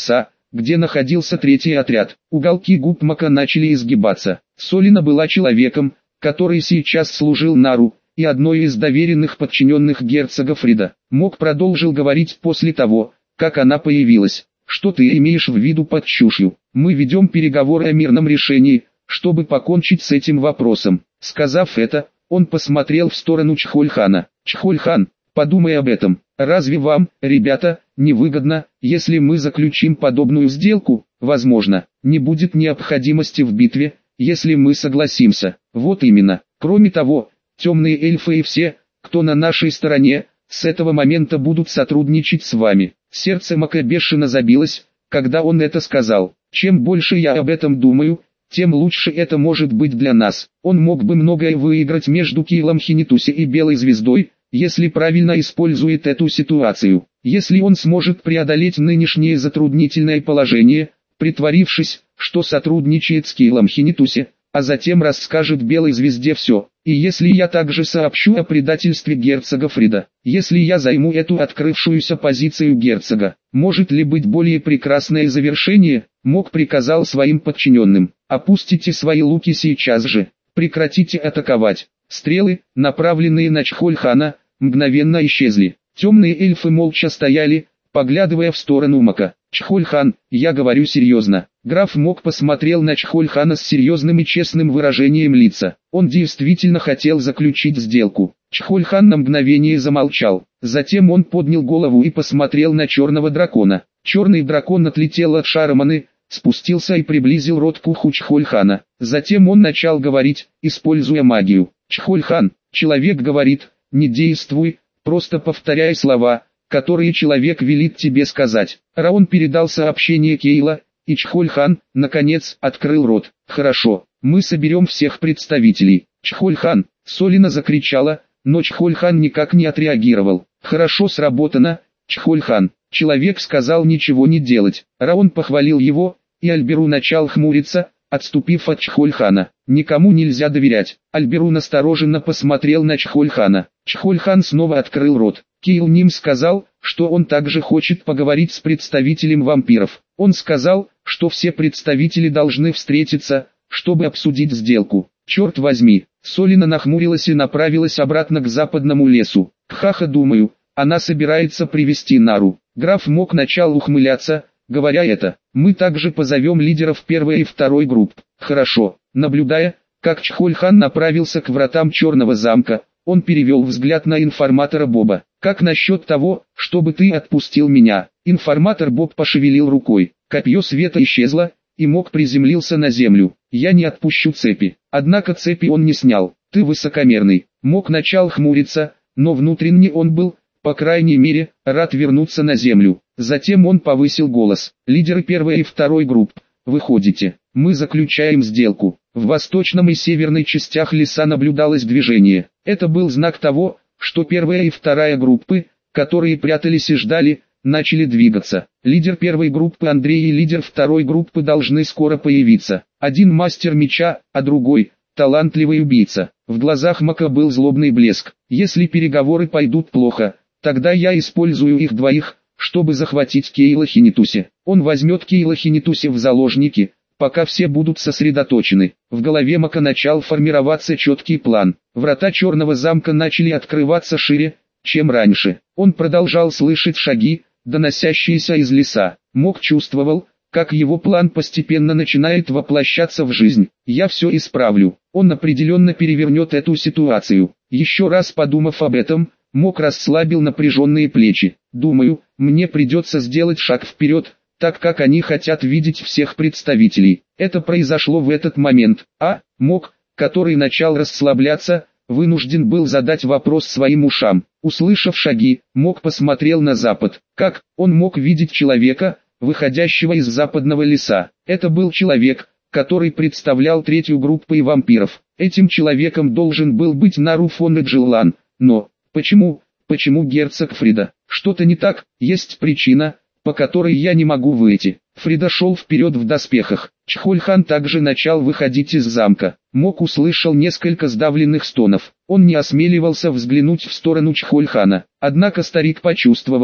где находился третий отряд. Уголки губ Мока начали изгибаться. Солина была человеком, который сейчас служил Нару, и одной из доверенных подчиненных герцога Фрида. Мок продолжил говорить после того, как она появилась. «Что ты имеешь в виду под чушью? Мы ведем переговоры о мирном решении, чтобы покончить с этим вопросом». Сказав это, он посмотрел в сторону Чхольхана. «Чхольхан, подумай об этом. Разве вам, ребята, не выгодно, если мы заключим подобную сделку? Возможно, не будет необходимости в битве, если мы согласимся». «Вот именно. Кроме того, темные эльфы и все, кто на нашей стороне, с этого момента будут сотрудничать с вами». Сердце Мока бешено забилось, когда он это сказал. «Чем больше я об этом думаю, тем лучше это может быть для нас. Он мог бы многое выиграть между Кейлом Хинитуси и Белой Звездой, если правильно использует эту ситуацию. Если он сможет преодолеть нынешнее затруднительное положение, притворившись, что сотрудничает с Кейлом Хинитуси, а затем расскажет Белой Звезде все. И если я также сообщу о предательстве герцога Фрида, если я займу эту открывшуюся позицию герцога, может ли быть более прекрасное завершение?» Мок приказал своим подчиненным: «Опустите свои луки сейчас же, прекратите атаковать». Стрелы, направленные на Чхольхана, мгновенно исчезли. Темные эльфы молча стояли, поглядывая в сторону Мока. «Чхольхан, я говорю серьезно». Граф Мок посмотрел на Чхольхана с серьезным и честным выражением лица. Он действительно хотел заключить сделку. Чхольхан на мгновение замолчал. Затем он поднял голову и посмотрел на черного дракона. Черный дракон отлетел от шара маны, спустился и приблизил рот к уху Чхольхана. Затем он начал говорить, используя магию. «Чхольхан, человек говорит, не действуй, просто повторяй слова, которые человек велит тебе сказать». Раон передал сообщение Кейла, и Чхольхан, наконец, открыл рот. «Хорошо, мы соберем всех представителей». «Чхольхан!» — Солина закричала, но Чхольхан никак не отреагировал. «Хорошо сработано, Чхольхан». Человек сказал ничего не делать. Раон похвалил его, и Альберу начал хмуриться, отступив от Чхольхана. «Никому нельзя доверять». Альберу настороженно посмотрел на Чхольхана. Чхольхан снова открыл рот. Кейл Ним сказал, что он также хочет поговорить с представителем вампиров. Он сказал, что все представители должны встретиться, чтобы обсудить сделку. «Черт возьми!» Солина нахмурилась и направилась обратно к западному лесу. «Хаха, думаю, она собирается привести Нару». Граф Мок начал ухмыляться, говоря это. «Мы также позовем лидеров первой и второй групп». «Хорошо». Наблюдая, как Чхольхан направился к вратам Черного замка, он перевел взгляд на информатора Боба. «Как насчет того, чтобы ты отпустил меня?» Информатор Боб пошевелил рукой. Копье света исчезло, и Мок приземлился на землю. «Я не отпущу цепи». Однако цепи он не снял. «Ты высокомерный». Мок начал хмуриться, но внутренне он был, по крайней мере, рад вернуться на землю. Затем он повысил голос. «Лидеры первой и второй групп, выходите. Мы заключаем сделку». В восточном и северной частях леса наблюдалось движение. Это был знак того, что первая и вторая группы, которые прятались и ждали, начали двигаться. Лидер первой группы Андрей и лидер второй группы должны скоро появиться. Один мастер меча, а другой – талантливый убийца. В глазах Мока был злобный блеск. «Если переговоры пойдут плохо, тогда я использую их двоих, чтобы захватить Кейла Хинитуси. Он возьмет Кейла Хинитуси в заложники, пока все будут сосредоточены». В голове Мока начал формироваться четкий план. Врата Черного замка начали открываться шире, чем раньше. Он продолжал слышать шаги, доносящиеся из леса. Мок чувствовал, как его план постепенно начинает воплощаться в жизнь. «Я все исправлю». Он определенно перевернет эту ситуацию. Еще раз подумав об этом, Мок расслабил напряженные плечи. «Думаю, мне придется сделать шаг вперед, так как они хотят видеть всех представителей». Это произошло в этот момент, а Мок, который начал расслабляться, вынужден был задать вопрос своим ушам. Услышав шаги, Мок посмотрел на запад. Как он мог видеть человека, выходящего из западного леса? Это был человек, который представлял третью группу и вампиров. Этим человеком должен был быть Нару фон Эджилан. Но, почему, почему герцог Фрида? Что-то не так, есть причина, по которой я не могу выйти. Фрида шел вперед в доспехах. Чхольхан также начал выходить из замка. Мок услышал несколько сдавленных стонов. Он не осмеливался взглянуть в сторону Чхольхана. Однако старик почувствовал,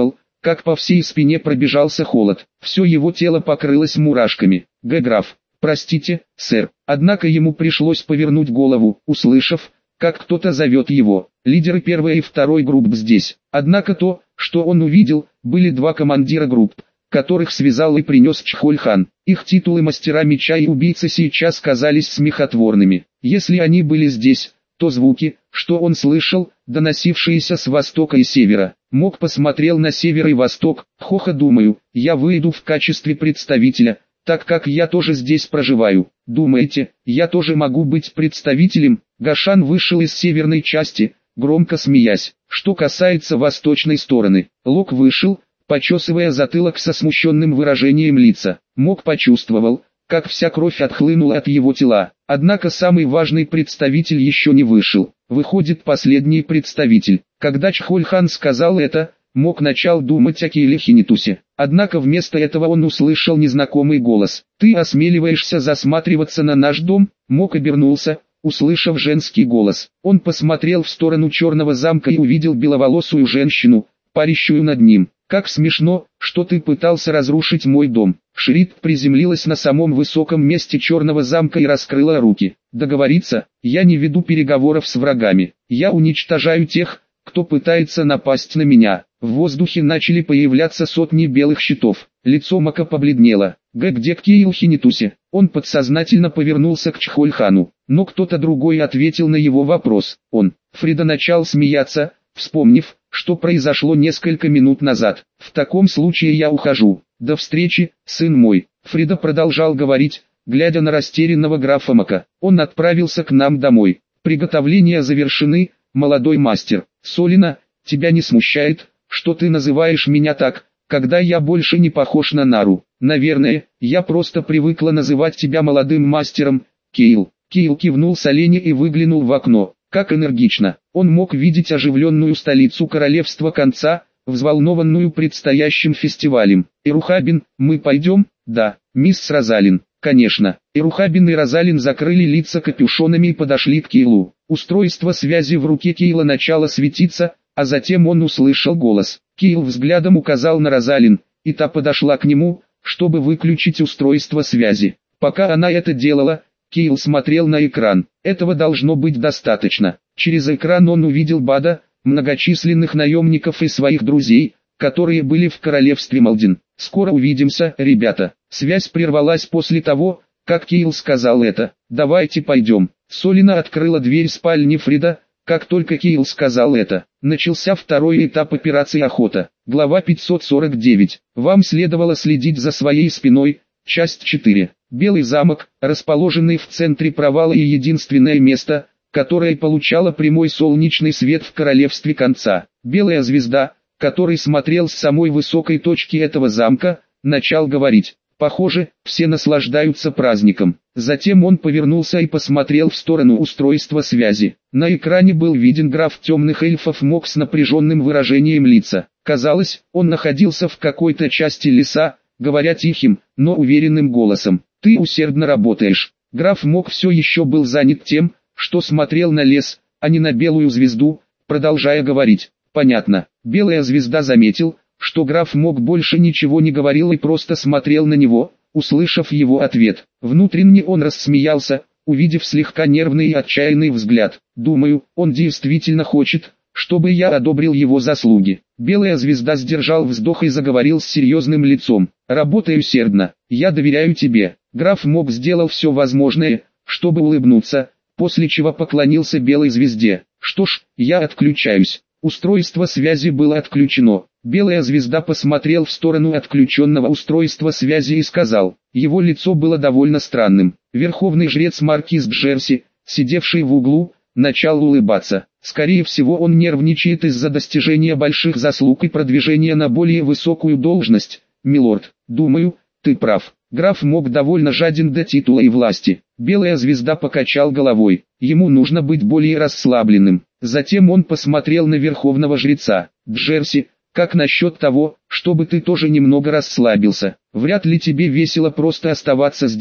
как по всей спине пробежался холод. Все его тело покрылось мурашками. Г. Граф, простите, сэр. Однако ему пришлось повернуть голову, услышав, как кто-то зовет его. Лидеры первой и второй групп здесь. Однако то, что он увидел, были два командира групп, которых связал и принес Чхоль-хан. Их титулы мастера меча и убийцы сейчас казались смехотворными. Если они были здесь, то звуки, что он слышал, доносившиеся с востока и севера. Мок посмотрел на север и восток. Хоха, думаю, я выйду в качестве представителя, так как я тоже здесь проживаю. Думаете, я тоже могу быть представителем? Гашан вышел из северной части, громко смеясь. Что касается восточной стороны, Лок вышел, почесывая затылок со смущенным выражением лица. Мок почувствовал, как вся кровь отхлынула от его тела. Однако самый важный представитель еще не вышел. Выходит, последний представитель. Когда Чхоль-хан сказал это, Мок начал думать о Кейле Хинитусе. Однако вместо этого он услышал незнакомый голос. «Ты осмеливаешься засматриваться на наш дом?» Мок обернулся, услышав женский голос. Он посмотрел в сторону черного замка и увидел беловолосую женщину, парящую над ним. «Как смешно, что ты пытался разрушить мой дом». Шрид приземлилась на самом высоком месте черного замка и раскрыла руки. «Договориться, я не веду переговоров с врагами. Я уничтожаю тех, кто пытается напасть на меня». В воздухе начали появляться сотни белых щитов. Лицо Мака побледнело. «Г, где Кейл Хинитусе?» Он подсознательно повернулся к Чхоль-хану, но кто-то другой ответил на его вопрос. Он. Фрида начал смеяться, вспомнив, что произошло несколько минут назад. «В таком случае я ухожу. До встречи, сын мой». Фрида продолжал говорить, глядя на растерянного графа Мака. «Он отправился к нам домой. Приготовления завершены, молодой мастер. Солина, тебя не смущает, что ты называешь меня так, когда я больше не похож на Нару? Наверное, я просто привыкла называть тебя молодым мастером, Кейл». Кейл кивнул с оленя и выглянул в окно. Как энергично. Он мог видеть оживленную столицу королевства конца, взволнованную предстоящим фестивалем. «Ирухабин, мы пойдем?» «Да, мисс Розалин, конечно». Ирухабин и Розалин закрыли лица капюшонами и подошли к Кейлу. Устройство связи в руке Кейла начало светиться, а затем он услышал голос. Кейл взглядом указал на Розалин, и та подошла к нему, чтобы выключить устройство связи. Пока она это делала, Кейл смотрел на экран. Этого должно быть достаточно. Через экран он увидел Бада, многочисленных наемников и своих друзей, которые были в королевстве Малдин. «Скоро увидимся, ребята». Связь прервалась после того, как Кейл сказал это. «Давайте пойдем». Солина открыла дверь спальни Фрида, как только Кейл сказал это. Начался второй этап операции «Охота». Глава пятьсот сорок девять. Вам следовало следить за своей спиной. Часть четыре. Белый замок, расположенный в центре провала и единственное место, которое получало прямой солнечный свет в королевстве конца. Белая звезда, который смотрел с самой высокой точки этого замка, начал говорить. Похоже, все наслаждаются праздником. Затем он повернулся и посмотрел в сторону устройства связи. На экране был виден граф темных эльфов Мок с напряженным выражением лица. Казалось, он находился в какой-то части леса, говоря тихим, но уверенным голосом. «Ты усердно работаешь». Граф Мок все еще был занят тем, что смотрел на лес, а не на белую звезду, продолжая говорить. «Понятно». Белая звезда заметил, что граф Мок больше ничего не говорил и просто смотрел на него, услышав его ответ. Внутренне он рассмеялся, увидев слегка нервный и отчаянный взгляд. «Думаю, он действительно хочет, чтобы я одобрил его заслуги». Белая звезда сдержал вздох и заговорил с серьезным лицом. «Работай усердно, я доверяю тебе». Граф Мок сделал все возможное, чтобы улыбнуться, после чего поклонился белой звезде. «Что ж, я отключаюсь». Устройство связи было отключено. Белая звезда посмотрел в сторону отключенного устройства связи и сказал. Его лицо было довольно странным. Верховный жрец Маркиз Джерси, сидевший в углу, начал улыбаться. Скорее всего, он нервничает из-за достижения больших заслуг и продвижения на более высокую должность. «Милорд, думаю, ты прав». Граф Мок довольно жаден до титула и власти. Белая звезда покачал головой. Ему нужно быть более расслабленным. Затем он посмотрел на верховного жреца. «Джерси, как насчет того, чтобы ты тоже немного расслабился? Вряд ли тебе весело просто оставаться здесь.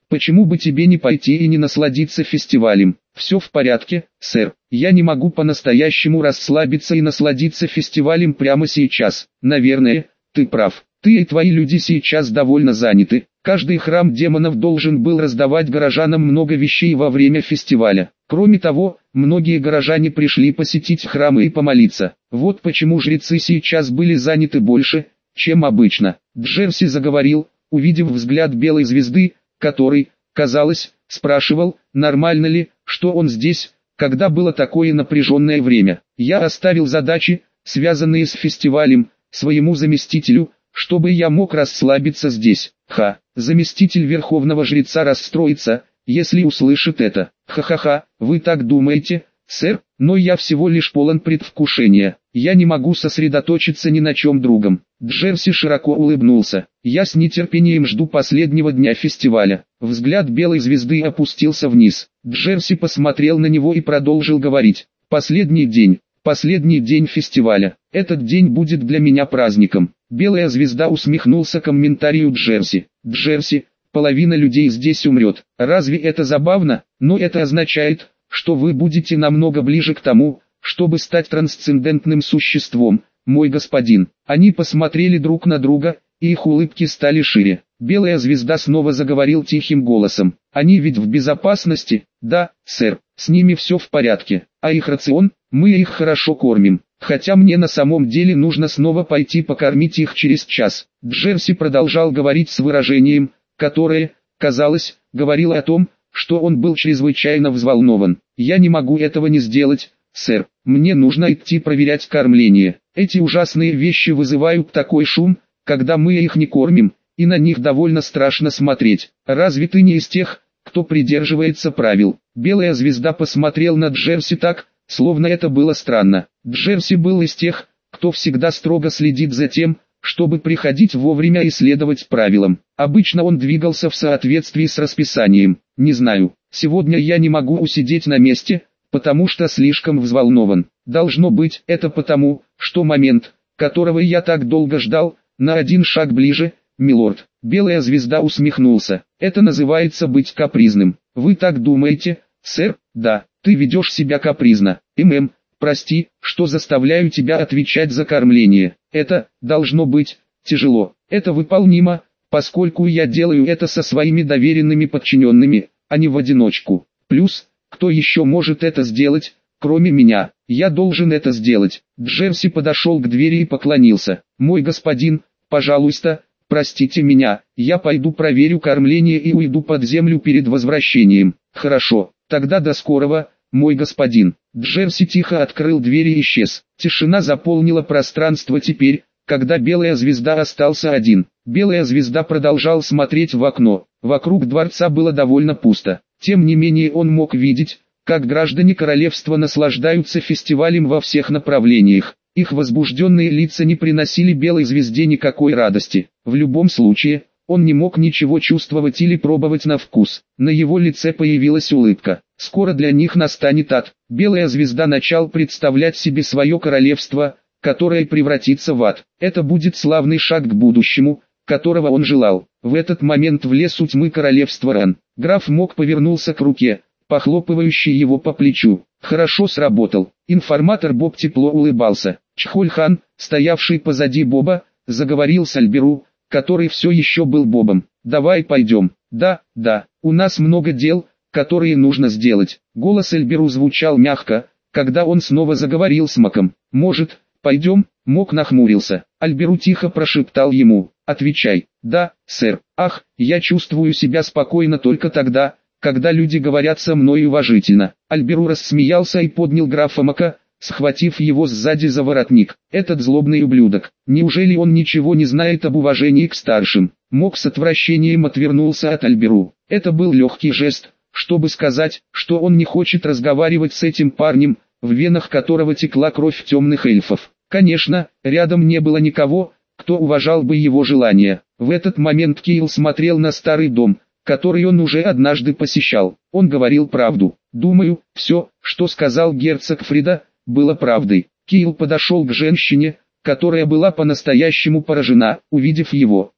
Почему бы тебе не пойти и не насладиться фестивалем? Все в порядке, сэр. Я не могу по-настоящему расслабиться и насладиться фестивалем прямо сейчас. Наверное, ты прав. Ты и твои люди сейчас довольно заняты. Каждый храм демонов должен был раздавать горожанам много вещей во время фестиваля. Кроме того, многие горожане пришли посетить храмы и помолиться. Вот почему жрецы сейчас были заняты больше, чем обычно. Джерси заговорил, увидев взгляд белой звезды, который, казалось, спрашивал, нормально ли, что он здесь, когда было такое напряженное время. Я оставил задачи, связанные с фестивалем, своему заместителю, чтобы я мог расслабиться здесь. Ха, заместитель верховного жреца расстроится, если услышит это. Ха-ха-ха, вы так думаете, сэр? Но я всего лишь полон предвкушения. Я не могу сосредоточиться ни на чем другом. Джерси широко улыбнулся. Я с нетерпением жду последнего дня фестиваля. Взгляд белой звезды опустился вниз. Джерси посмотрел на него и продолжил говорить. Последний день, последний день фестиваля. Этот день будет для меня праздником. Белая звезда усмехнулся комментарию Джерси. Джерси, половина людей здесь умрет. Разве это забавно? Но это означает, что вы будете намного ближе к тому, чтобы стать трансцендентным существом, мой господин. Они посмотрели друг на друга, и их улыбки стали шире. Белая звезда снова заговорил тихим голосом. Они ведь в безопасности? Да, сэр, с ними все в порядке. А их рацион? Мы их хорошо кормим. Хотя мне на самом деле нужно снова пойти покормить их через час. Джерси продолжал говорить с выражением, которое, казалось, говорило о том, что он был чрезвычайно взволнован. «Я не могу этого не сделать, сэр. Мне нужно идти проверять кормление. Эти ужасные вещи вызывают такой шум, когда мы их не кормим, и на них довольно страшно смотреть. Разве ты не из тех, кто придерживается правил?» Белая звезда посмотрел на Джерси так, словно это было странно. Джерси был из тех, кто всегда строго следит за тем, чтобы приходить вовремя и следовать правилам. Обычно он двигался в соответствии с расписанием. «Не знаю, сегодня я не могу усидеть на месте, потому что слишком взволнован. Должно быть, это потому, что момент, которого я так долго ждал, на один шаг ближе, милорд». Белая звезда усмехнулся. «Это называется быть капризным. Вы так думаете, сэр?» «Да, ты ведешь себя капризно. ММ, прости, что заставляю тебя отвечать за кормление. Это, должно быть, тяжело. Это выполнимо, поскольку я делаю это со своими доверенными подчиненными, а не в одиночку. Плюс, кто еще может это сделать, кроме меня? Я должен это сделать». Джерси подошел к двери и поклонился. «Мой господин, пожалуйста, простите меня, я пойду проверю кормление и уйду под землю перед возвращением». «Хорошо, тогда до скорого, мой господин». Джерси тихо открыл дверь и исчез. Тишина заполнила пространство теперь, когда белая звезда остался один. Белая звезда продолжал смотреть в окно. Вокруг дворца было довольно пусто. Тем не менее он мог видеть, как граждане королевства наслаждаются фестивалем во всех направлениях. Их возбужденные лица не приносили белой звезде никакой радости. В любом случае, он не мог ничего чувствовать или пробовать на вкус. На его лице появилась улыбка. Скоро для них настанет ад. Белая звезда начал представлять себе свое королевство, которое превратится в ад. Это будет славный шаг к будущему, которого он желал. В этот момент в лес у тьмы королевства Ран. Граф Мок повернулся к руке, похлопывающей его по плечу. «Хорошо сработал». Информатор Боб тепло улыбался. Чхоль-хан, стоявший позади Боба, заговорил с Альберу, который все еще был Бобом. «Давай пойдем». «Да, да, у нас много дел, которые нужно сделать». Голос Альберу звучал мягко, когда он снова заговорил с Маком. «Может, пойдем?» Мок нахмурился. Альберу тихо прошептал ему: «Отвечай». «Да, сэр». «Ах, я чувствую себя спокойно только тогда, когда люди говорят со мной уважительно». Альберу рассмеялся и поднял графа Мака, схватив его сзади за воротник. «Этот злобный ублюдок, неужели он ничего не знает об уважении к старшим?» Мок с отвращением отвернулся от Альберу. Это был легкий жест, чтобы сказать, что он не хочет разговаривать с этим парнем, в венах которого текла кровь темных эльфов. Конечно, рядом не было никого, кто уважал бы его желания. В этот момент Кейл смотрел на старый дом, который он уже однажды посещал. Он говорил правду. Думаю, все, что сказал герцог Фрида, было правдой. Кейл подошел к женщине, которая была по-настоящему поражена, увидев его.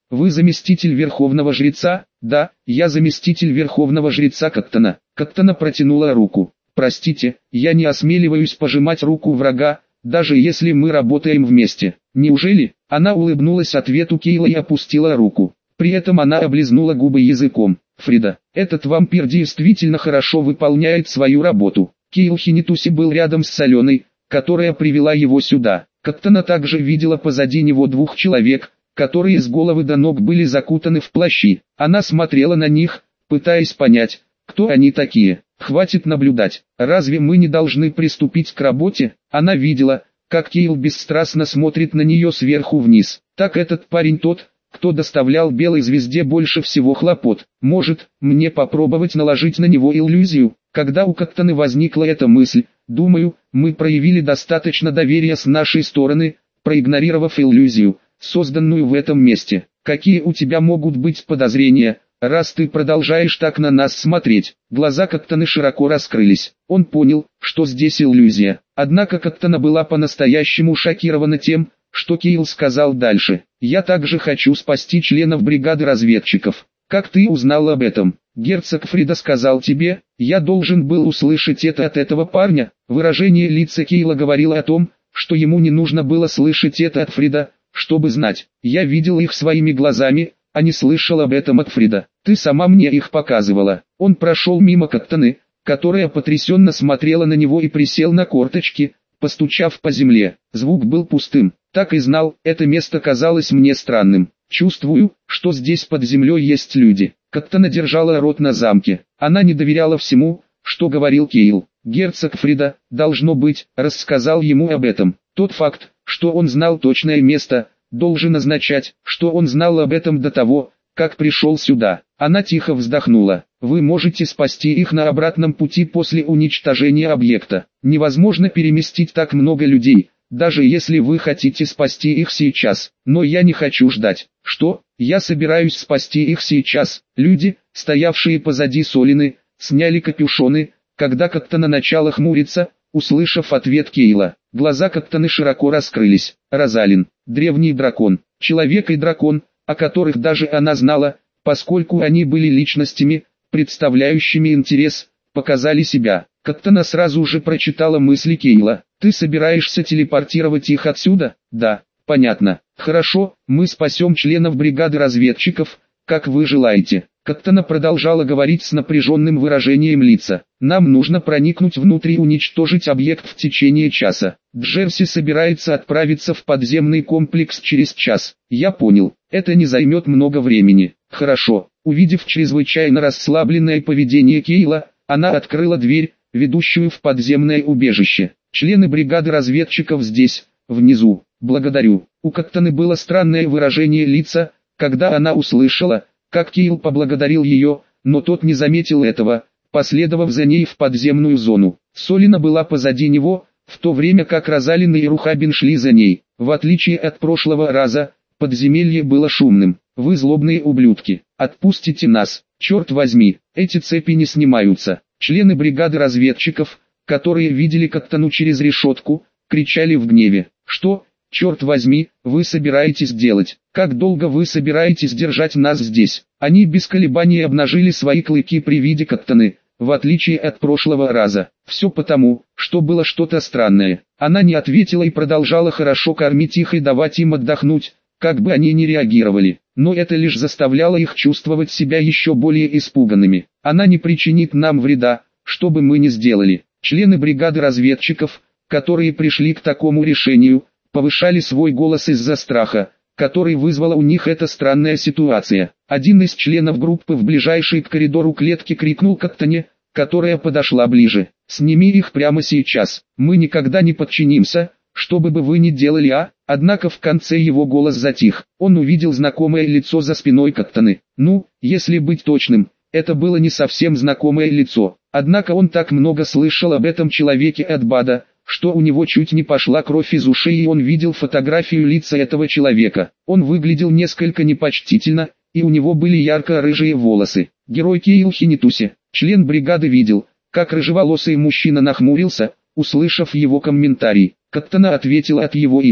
Вы заместитель верховного жреца? Да, я заместитель верховного жреца Коктана. Коктана протянула руку. Простите, я не осмеливаюсь пожимать руку врага, даже если мы работаем вместе. Неужели? Она улыбнулась ответу Кейла и опустила руку. При этом она облизнула губы языком. Фрида, этот вампир действительно хорошо выполняет свою работу. Кейл Хинитуси был рядом с Соленой, которая привела его сюда. Коктана также видела позади него двух человек, которые с головы до ног были закутаны в плащи. Она смотрела на них, пытаясь понять, кто они такие. Хватит наблюдать. Разве мы не должны приступить к работе? Она видела, как Кейл бесстрастно смотрит на нее сверху вниз. Так этот парень тот, кто доставлял Белой Звезде больше всего хлопот. Может, мне попробовать наложить на него иллюзию? Когда у Коктаны возникла эта мысль, думаю, мы проявили достаточно доверия с нашей стороны, проигнорировав иллюзию, созданную в этом месте. Какие у тебя могут быть подозрения, раз ты продолжаешь так на нас смотреть? Глаза Коктаны широко раскрылись. Он понял, что здесь иллюзия. Однако Коктана была по-настоящему шокирована тем, что Кейл сказал дальше. «Я также хочу спасти членов бригады разведчиков. Как ты узнал об этом? Герцог Фрида сказал тебе? Я должен был услышать это от этого парня». Выражение лица Кейла говорило о том, что ему не нужно было слышать это от Фрида, чтобы знать. «Я видел их своими глазами, а не слышал об этом от Фрида. Ты сама мне их показывала». Он прошел мимо Коктаны, которая потрясенно смотрела на него и присел на корточки, постучав по земле. Звук был пустым. Так и знал, это место казалось мне странным. Чувствую, что здесь под землей есть люди. Коктана держала рот на замке. Она не доверяла всему, что говорил Кейл. Герцог Фрида, должно быть, рассказал ему об этом. Тот факт, что он знал точное место, должен означать, что он знал об этом до того, как пришел сюда. Она тихо вздохнула. Вы можете спасти их на обратном пути после уничтожения объекта. Невозможно переместить так много людей, даже если вы хотите спасти их сейчас. Но я не хочу ждать. Что? Я собираюсь спасти их сейчас. Люди, стоявшие позади Солины, сняли капюшоны, когда Коктана начала хмуриться, услышав ответ Кейла. Глаза Коктаны широко раскрылись. Розалин, древний дракон, человек и дракон, о которых даже она знала, поскольку они были личностями, представляющими интерес, показали себя. Коктана сразу же прочитала мысли Кейла. «Ты собираешься телепортировать их отсюда?» «Да, понятно. Хорошо, мы спасем членов бригады разведчиков, как вы желаете». Коктана продолжала говорить с напряженным выражением лица. «Нам нужно проникнуть внутрь и уничтожить объект в течение часа. Джерси собирается отправиться в подземный комплекс через час». «Я понял, это не займет много времени». «Хорошо». Увидев чрезвычайно расслабленное поведение Кейла, она открыла дверь, ведущую в подземное убежище. «Члены бригады разведчиков здесь, внизу. Благодарю». У Коктаны было странное выражение лица, когда она услышала, как Кейл поблагодарил ее, но тот не заметил этого, последовав за ней в подземную зону. Солина была позади него, в то время как Розалин и Рухабин шли за ней. В отличие от прошлого раза, подземелье было шумным. «Вы злобные ублюдки, отпустите нас, черт возьми, эти цепи не снимаются». Члены бригады разведчиков, которые видели Коктану через решетку, кричали в гневе. «Что, черт возьми, вы собираетесь делать? Как долго вы собираетесь держать нас здесь?» Они без колебаний обнажили свои клыки при виде Коктаны, в отличие от прошлого раза. Все потому, что было что-то странное. Она не ответила и продолжала хорошо кормить их и давать им отдохнуть, как бы они ни реагировали. Но это лишь заставляло их чувствовать себя еще более испуганными. «Она не причинит нам вреда, что бы мы ни сделали». Члены бригады разведчиков, которые пришли к такому решению, повышали свой голос из-за страха, который вызвала у них эта странная ситуация. Один из членов группы в ближайшей к коридору клетки крикнул Коктане, которая подошла ближе. «Сними их прямо сейчас, мы никогда не подчинимся, что бы вы ни делали, а?» Однако в конце его голос затих. Он увидел знакомое лицо за спиной Коктаны. Ну, если быть точным, это было не совсем знакомое лицо. Однако он так много слышал об этом человеке от Бада, что у него чуть не пошла кровь из ушей, и он видел фотографию лица этого человека. Он выглядел несколько непочтительно, и у него были ярко-рыжие волосы. Герой Кейл Хинитуси, член бригады, видел, как рыжеволосый мужчина нахмурился, услышав его комментарий. Коктана ответила от его имени.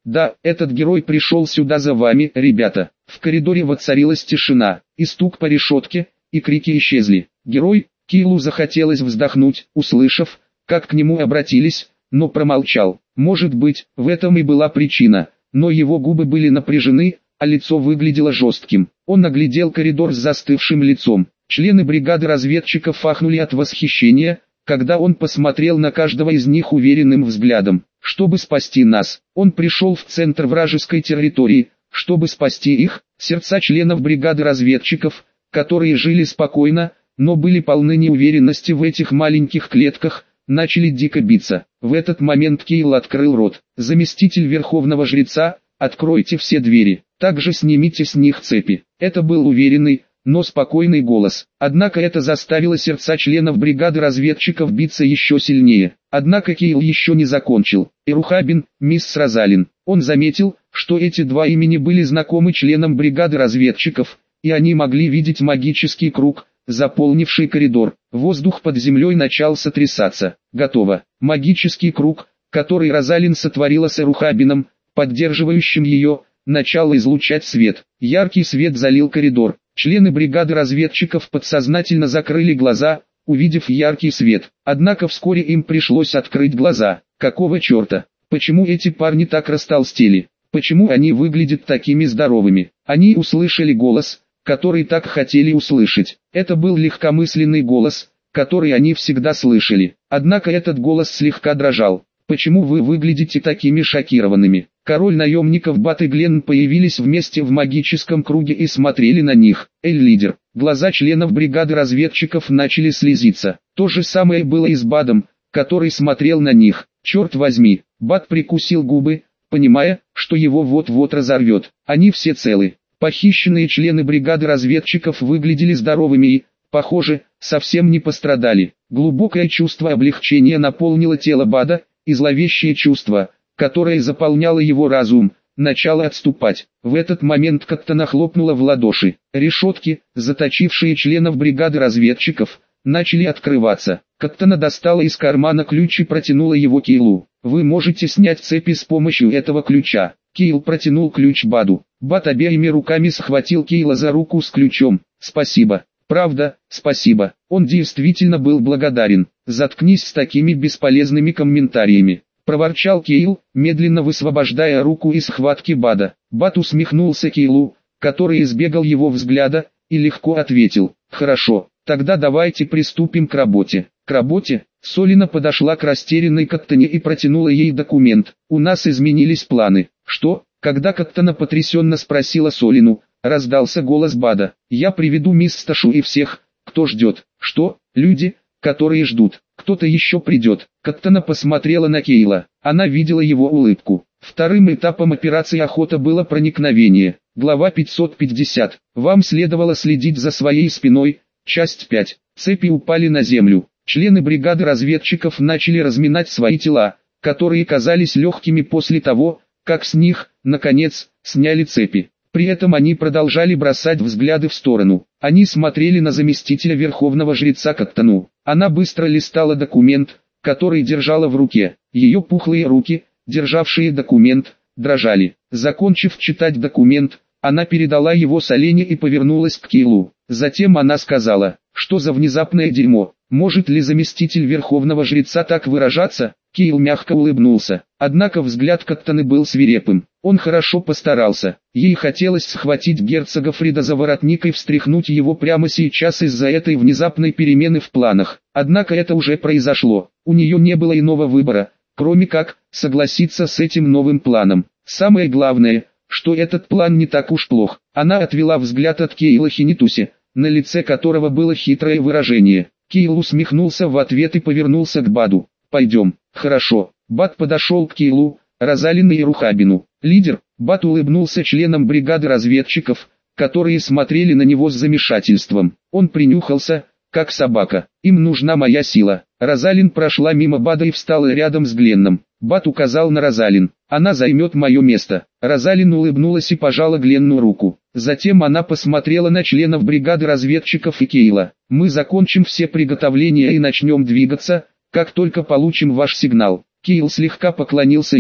Да, этот герой пришел сюда за вами, ребята. В коридоре воцарилась тишина, и стук по решетке, и крики исчезли. Герой, Кейлу захотелось вздохнуть, услышав, как к нему обратились, но промолчал. Может быть, в этом и была причина, но его губы были напряжены, а лицо выглядело жестким. Он оглядел коридор с застывшим лицом. Члены бригады разведчиков ахнули от восхищения, когда он посмотрел на каждого из них уверенным взглядом. Чтобы спасти нас, он пришел в центр вражеской территории, чтобы спасти их. Сердца членов бригады разведчиков, которые жили спокойно, но были полны неуверенности в этих маленьких клетках, начали дико биться. В этот момент Кейл открыл рот. «Заместитель верховного жреца, откройте все двери, также снимите с них цепи». Это был уверенный, но спокойный голос. Однако это заставило сердца членов бригады разведчиков биться еще сильнее. Однако Кейл еще не закончил. Эрухабин, мисс Розалин. Он заметил, что эти два имени были знакомы членам бригады разведчиков, и они могли видеть магический круг, заполнивший коридор. Воздух под землей начал сотрясаться. Готово. Магический круг, который Розалин сотворила с Эрухабином, поддерживающим ее, начал излучать свет. Яркий свет залил коридор. Члены бригады разведчиков подсознательно закрыли глаза, увидев яркий свет. Однако вскоре им пришлось открыть глаза. Какого черта? Почему эти парни так растолстели? Почему они выглядят такими здоровыми? Они услышали голос, который так хотели услышать. Это был легкомысленный голос, который они всегда слышали. Однако этот голос слегка дрожал. «Почему вы выглядите такими шокированными?» Король наемников Бат и Гленн появились вместе в магическом круге и смотрели на них. Эль-лидер. Глаза членов бригады разведчиков начали слезиться. То же самое было и с Бадом, который смотрел на них. Черт возьми, Бат прикусил губы, понимая, что его вот-вот разорвет. Они все целы. Похищенные члены бригады разведчиков выглядели здоровыми и, похоже, совсем не пострадали. Глубокое чувство облегчения наполнило тело Бада, и зловещее чувство, которое заполняло его разум, начало отступать. В этот момент Каттана хлопнула в ладоши. Решетки, заточившие членов бригады разведчиков, начали открываться. Каттана достала из кармана ключ и протянула его Кейлу. «Вы можете снять цепи с помощью этого ключа». Кейл протянул ключ Баду. Бад обеими руками схватил Кейла за руку с ключом. «Спасибо. Правда, спасибо». Он действительно был благодарен. «Заткнись с такими бесполезными комментариями», — проворчал Кейл, медленно высвобождая руку из схватки Бада. Бад усмехнулся Кейлу, который избегал его взгляда, и легко ответил: «Хорошо, тогда давайте приступим к работе». «К работе?» Солина подошла к растерянной Каттане и протянула ей документ. «У нас изменились планы». «Что?» Когда Каттана потрясенно спросила Солину, раздался голос Бада. «Я приведу мисс Сташу и всех, кто ждет». «Что? Люди, которые ждут? Кто-то еще придет?» Каттана посмотрела на Кейла. Она видела его улыбку. Вторым этапом операции «Охота» было проникновение. Глава пятьсот пятьдесят. Вам следовало следить за своей спиной. Часть пять. Цепи упали на землю. Члены бригады разведчиков начали разминать свои тела, которые казались легкими после того, как с них, наконец, сняли цепи. При этом они продолжали бросать взгляды в сторону. Они смотрели на заместителя верховного жреца Каттану. Она быстро листала документ, который держала в руке. Ее пухлые руки, державшие документ, дрожали. Закончив читать документ, она передала его Солене и повернулась к Кейлу. Затем она сказала: «Что за внезапное дерьмо? Может ли заместитель верховного жреца так выражаться?» Кейл мягко улыбнулся. Однако взгляд Каттаны был свирепым. Он хорошо постарался. Ей хотелось схватить герцога Фрида за воротник и встряхнуть его прямо сейчас из-за этой внезапной перемены в планах. Однако это уже произошло. У нее не было иного выбора, кроме как согласиться с этим новым планом. Самое главное, что этот план не так уж плох. Она отвела взгляд от Кейла Хинитуси, на лице которого было хитрое выражение. Кейл усмехнулся в ответ и повернулся к Баду. «Пойдем». «Хорошо». Бад подошел к Кейлу, Розалину и Рухабину. «Лидер». Бад улыбнулся членам бригады разведчиков, которые смотрели на него с замешательством. Он принюхался, как собака. «Им нужна моя сила». Розалин прошла мимо Бада и встала рядом с Гленном. Бад указал на Розалин. «Она займет мое место». Розалин улыбнулась и пожала Гленну руку. Затем она посмотрела на членов бригады разведчиков и Кейла. «Мы закончим все приготовления и начнем двигаться, как только получим ваш сигнал». Кейл слегка поклонился ей.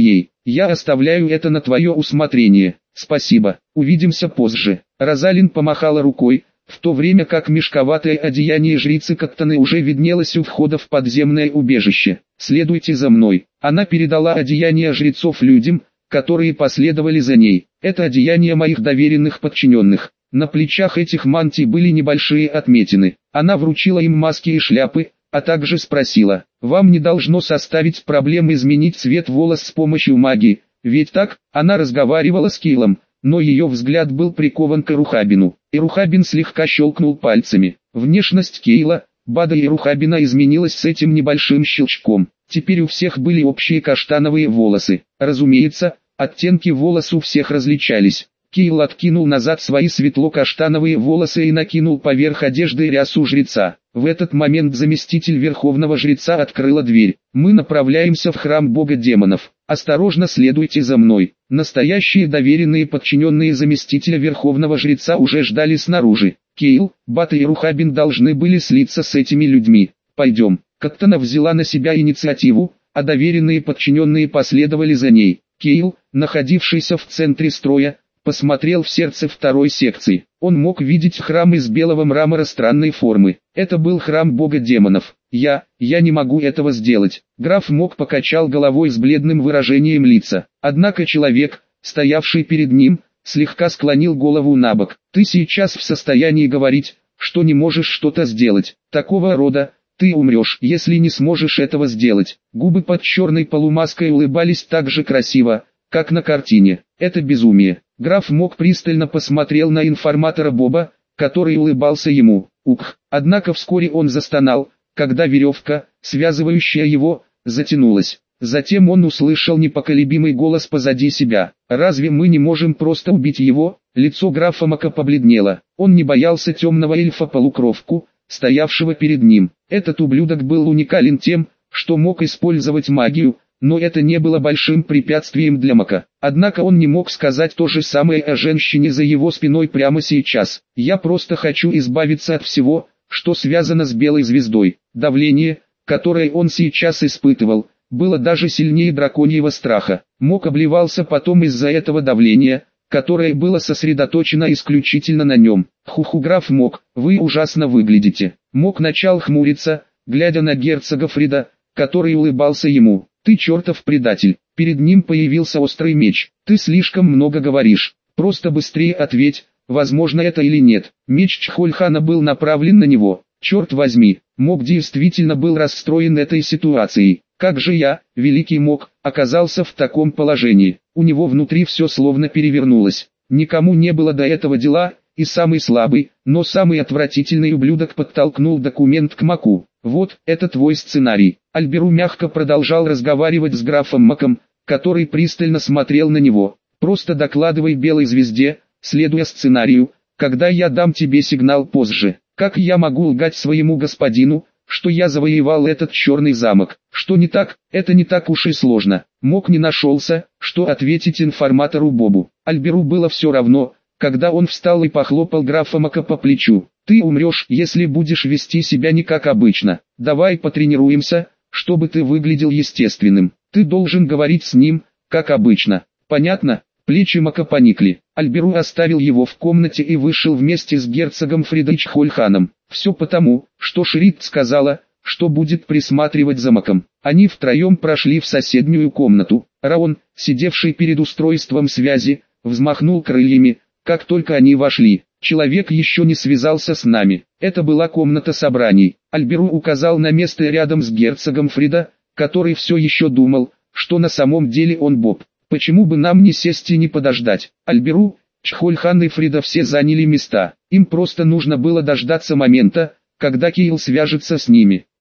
Я оставляю это на твое усмотрение. Спасибо, увидимся позже. Розалин помахала рукой, в то время как мешковатое одеяние жрицы Каттаны уже виднелось у входа в подземное убежище. «Следуйте за мной». Она передала одеяние жрецов людям, которые последовали за ней. Это одеяние моих доверенных подчиненных. На плечах этих мантий были небольшие отметины. Она вручила им маски и шляпы, а также спросила: «Вам не должно составить проблем изменить цвет волос с помощью магии, ведь так?» Она разговаривала с Кейлом, но ее взгляд был прикован к Эрухабину. Эрухабин слегка щелкнул пальцами. Внешность Кейла, Бада и Эрухабина изменилась с этим небольшим щелчком. Теперь у всех были общие каштановые волосы. Разумеется, оттенки волос у всех различались. Кейл откинул назад свои светло-каштановые волосы и накинул поверх одежды рясу жреца. В этот момент заместитель верховного жреца открыла дверь. «Мы направляемся в храм бога демонов. Осторожно, следуйте за мной». Настоящие доверенные подчиненные заместителя верховного жреца уже ждали снаружи. Кейл, Бата и Эрухабин должны были слиться с этими людьми. «Пойдем». Каттана взяла на себя инициативу, а доверенные подчиненные последовали за ней. Кейл, находившийся в центре строя, посмотрел в сердце второй секции. Он мог видеть храм из белого мрамора странной формы. Это был храм бога демонов. Я, я не могу этого сделать. Граф Мок покачал головой с бледным выражением лица. Однако человек, стоявший перед ним, слегка склонил голову набок. Ты сейчас в состоянии говорить, что не можешь что-то сделать. Такого рода, ты умрешь, если не сможешь этого сделать. Губы под черной полумаской улыбались так же красиво, как на картине. Это безумие. Граф Мок пристально посмотрел на информатора Боба, который улыбался ему. Ух! Однако вскоре он застонал, когда веревка, связывающая его, затянулась. Затем он услышал непоколебимый голос позади себя. «Разве мы не можем просто убить его?» Лицо графа Мока побледнело. Он не боялся темного эльфа-полукровку, стоявшего перед ним. Этот ублюдок был уникален тем, что мог использовать магию, но это не было большим препятствием для Мока. Однако он не мог сказать то же самое о женщине за его спиной прямо сейчас. «Я просто хочу избавиться от всего, что связано с белой звездой». Давление, которое он сейчас испытывал, было даже сильнее драконьего страха. Мок обливался потом из-за этого давления, которое было сосредоточено исключительно на нем. «Хуху, граф Мок, вы ужасно выглядите». Мок начал хмуриться, глядя на герцога Фрида, который улыбался ему. «Ты чертов предатель». Перед ним появился острый меч. «Ты слишком много говоришь. Просто быстрее ответь, возможно это или нет». Меч Чхольхана был направлен на него. Черт возьми, Мок действительно был расстроен этой ситуацией. Как же я, великий Мок, оказался в таком положении? У него внутри все словно перевернулось. Никому не было до этого дела, и самый слабый, но самый отвратительный ублюдок подтолкнул документ к Моку. «Вот, это твой сценарий». Альберу мягко продолжал разговаривать с графом Маком, который пристально смотрел на него. «Просто докладывай белой звезде, следуя сценарию, когда я дам тебе сигнал позже. Как я могу лгать своему господину, что я завоевал этот черный замок? Что не так, это не так уж и сложно». Мок не нашелся, что ответить информатору Бобу. Альберу было все равно, когда он встал и похлопал графа Мака по плечу. «Ты умрешь, если будешь вести себя не как обычно. Давай потренируемся, чтобы ты выглядел естественным. Ты должен говорить с ним, как обычно. Понятно?» Плечи Мака поникли. Альберу оставил его в комнате и вышел вместе с герцогом Фридой Чхольханом. Все потому, что Шрид сказала, что будет присматривать за Маком. Они втроем прошли в соседнюю комнату. Раон, сидевший перед устройством связи, взмахнул крыльями, как только они вошли. «Человек еще не связался с нами». Это была комната собраний. Альберу указал на место рядом с герцогом Фрида, который все еще думал, что на самом деле он Боб. «Почему бы нам не сесть и не подождать?» Альберу, Чхольхан и Фрида все заняли места. Им просто нужно было дождаться момента, когда Кейл свяжется с ними.